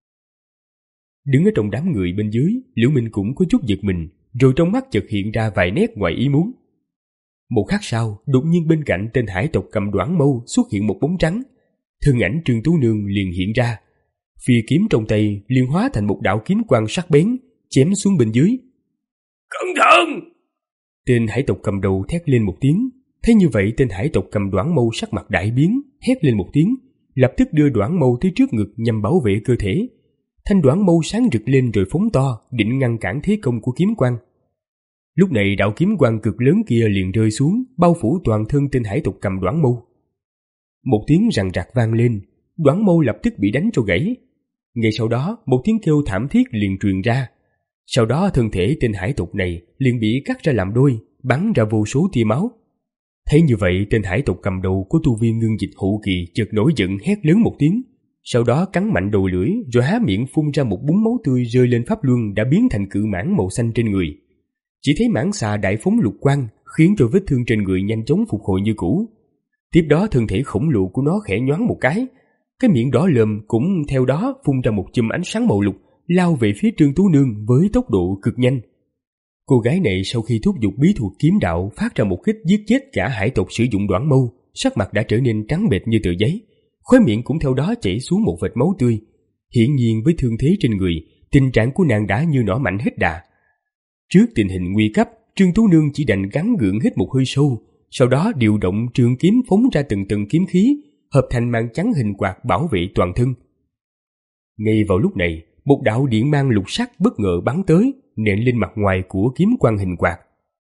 Đứng ở trong đám người bên dưới, Liễu Minh cũng có chút giật mình, rồi trong mắt chợt hiện ra vài nét ngoài ý muốn. Một khắc sau, đột nhiên bên cạnh tên hải tộc cầm đoản mâu xuất hiện một bóng trắng, thân ảnh Trương Tú Nương liền hiện ra, phi kiếm trong tay liền hóa thành một đạo kiếm quang sắc bén, chém xuống bên dưới. Cẩn thận! Tên hải tộc cầm đầu thét lên một tiếng. Thấy như vậy, tên hải tộc cầm đoản mâu sắc mặt đại biến, hét lên một tiếng, lập tức đưa đoản mâu tới trước ngực nhằm bảo vệ cơ thể. Thanh đoản mâu sáng rực lên rồi phóng to, định ngăn cản thế công của kiếm quang. Lúc này đạo kiếm quang cực lớn kia liền rơi xuống, bao phủ toàn thân tên hải tộc cầm đoản mâu. Một tiếng rằng rạc vang lên, đoản mâu lập tức bị đánh cho gãy. Ngay sau đó, một tiếng kêu thảm thiết liền truyền ra. Sau đó thân thể tên hải tộc này liền bị cắt ra làm đôi, bắn ra vô số tia máu. Thấy như vậy, tên hải tộc cầm đầu của tu viên ngưng dịch hậu kỳ chợt nổi giận hét lớn một tiếng, sau đó cắn mạnh đầu lưỡi rồi há miệng phun ra một búng máu tươi rơi lên pháp luân đã biến thành cự mãng màu xanh trên người. Chỉ thấy mãng xà đại phóng lục quang, khiến cho vết thương trên người nhanh chóng phục hồi như cũ. Tiếp đó thân thể khổng lồ của nó khẽ nhoáng một cái, cái miệng đỏ lờm cũng theo đó phun ra một chùm ánh sáng màu lục, lao về phía Trương Tú Nương với tốc độ cực nhanh. Cô gái này sau khi thúc giục bí thuật kiếm đạo phát ra một kích giết chết cả hải tộc sử dụng đoản mâu, sắc mặt đã trở nên trắng bệch như tờ giấy, khóe miệng cũng theo đó chảy xuống một vệt máu tươi. Hiển nhiên với thương thế trên người, tình trạng của nàng đã như nỏ mạnh hết đà. Trước tình hình nguy cấp, Trương Tú Nương chỉ đành gắng gượng hít một hơi sâu, sau đó điều động trường kiếm phóng ra từng tầng kiếm khí, hợp thành màn chắn hình quạt bảo vệ toàn thân. Ngay vào lúc này, một đạo điện mang lục sắc bất ngờ bắn tới, nện lên mặt ngoài của kiếm quang hình quạt.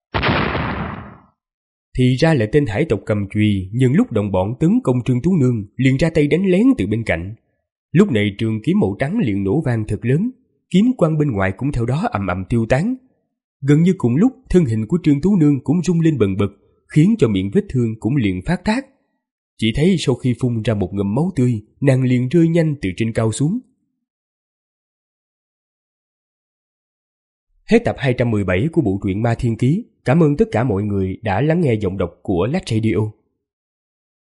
Thì ra là tên hải tộc cầm chùy nhân lúc đồng bọn tấn công Trương Tú Nương liền ra tay đánh lén từ bên cạnh. Lúc này trường kiếm màu trắng liền nổ vang thật lớn, kiếm quang bên ngoài cũng theo đó ầm ầm tiêu tán. Gần như cùng lúc, thân hình của Trương Tú Nương cũng rung lên bần bật, khiến cho miệng vết thương cũng liền phát tác. Chỉ thấy sau khi phun ra một ngụm máu tươi, nàng liền rơi nhanh từ trên cao xuống. Hết tập hai trăm mười bảy của bộ truyện Ma Thiên Ký. Cảm ơn tất cả mọi người đã lắng nghe giọng đọc của Lách Radio.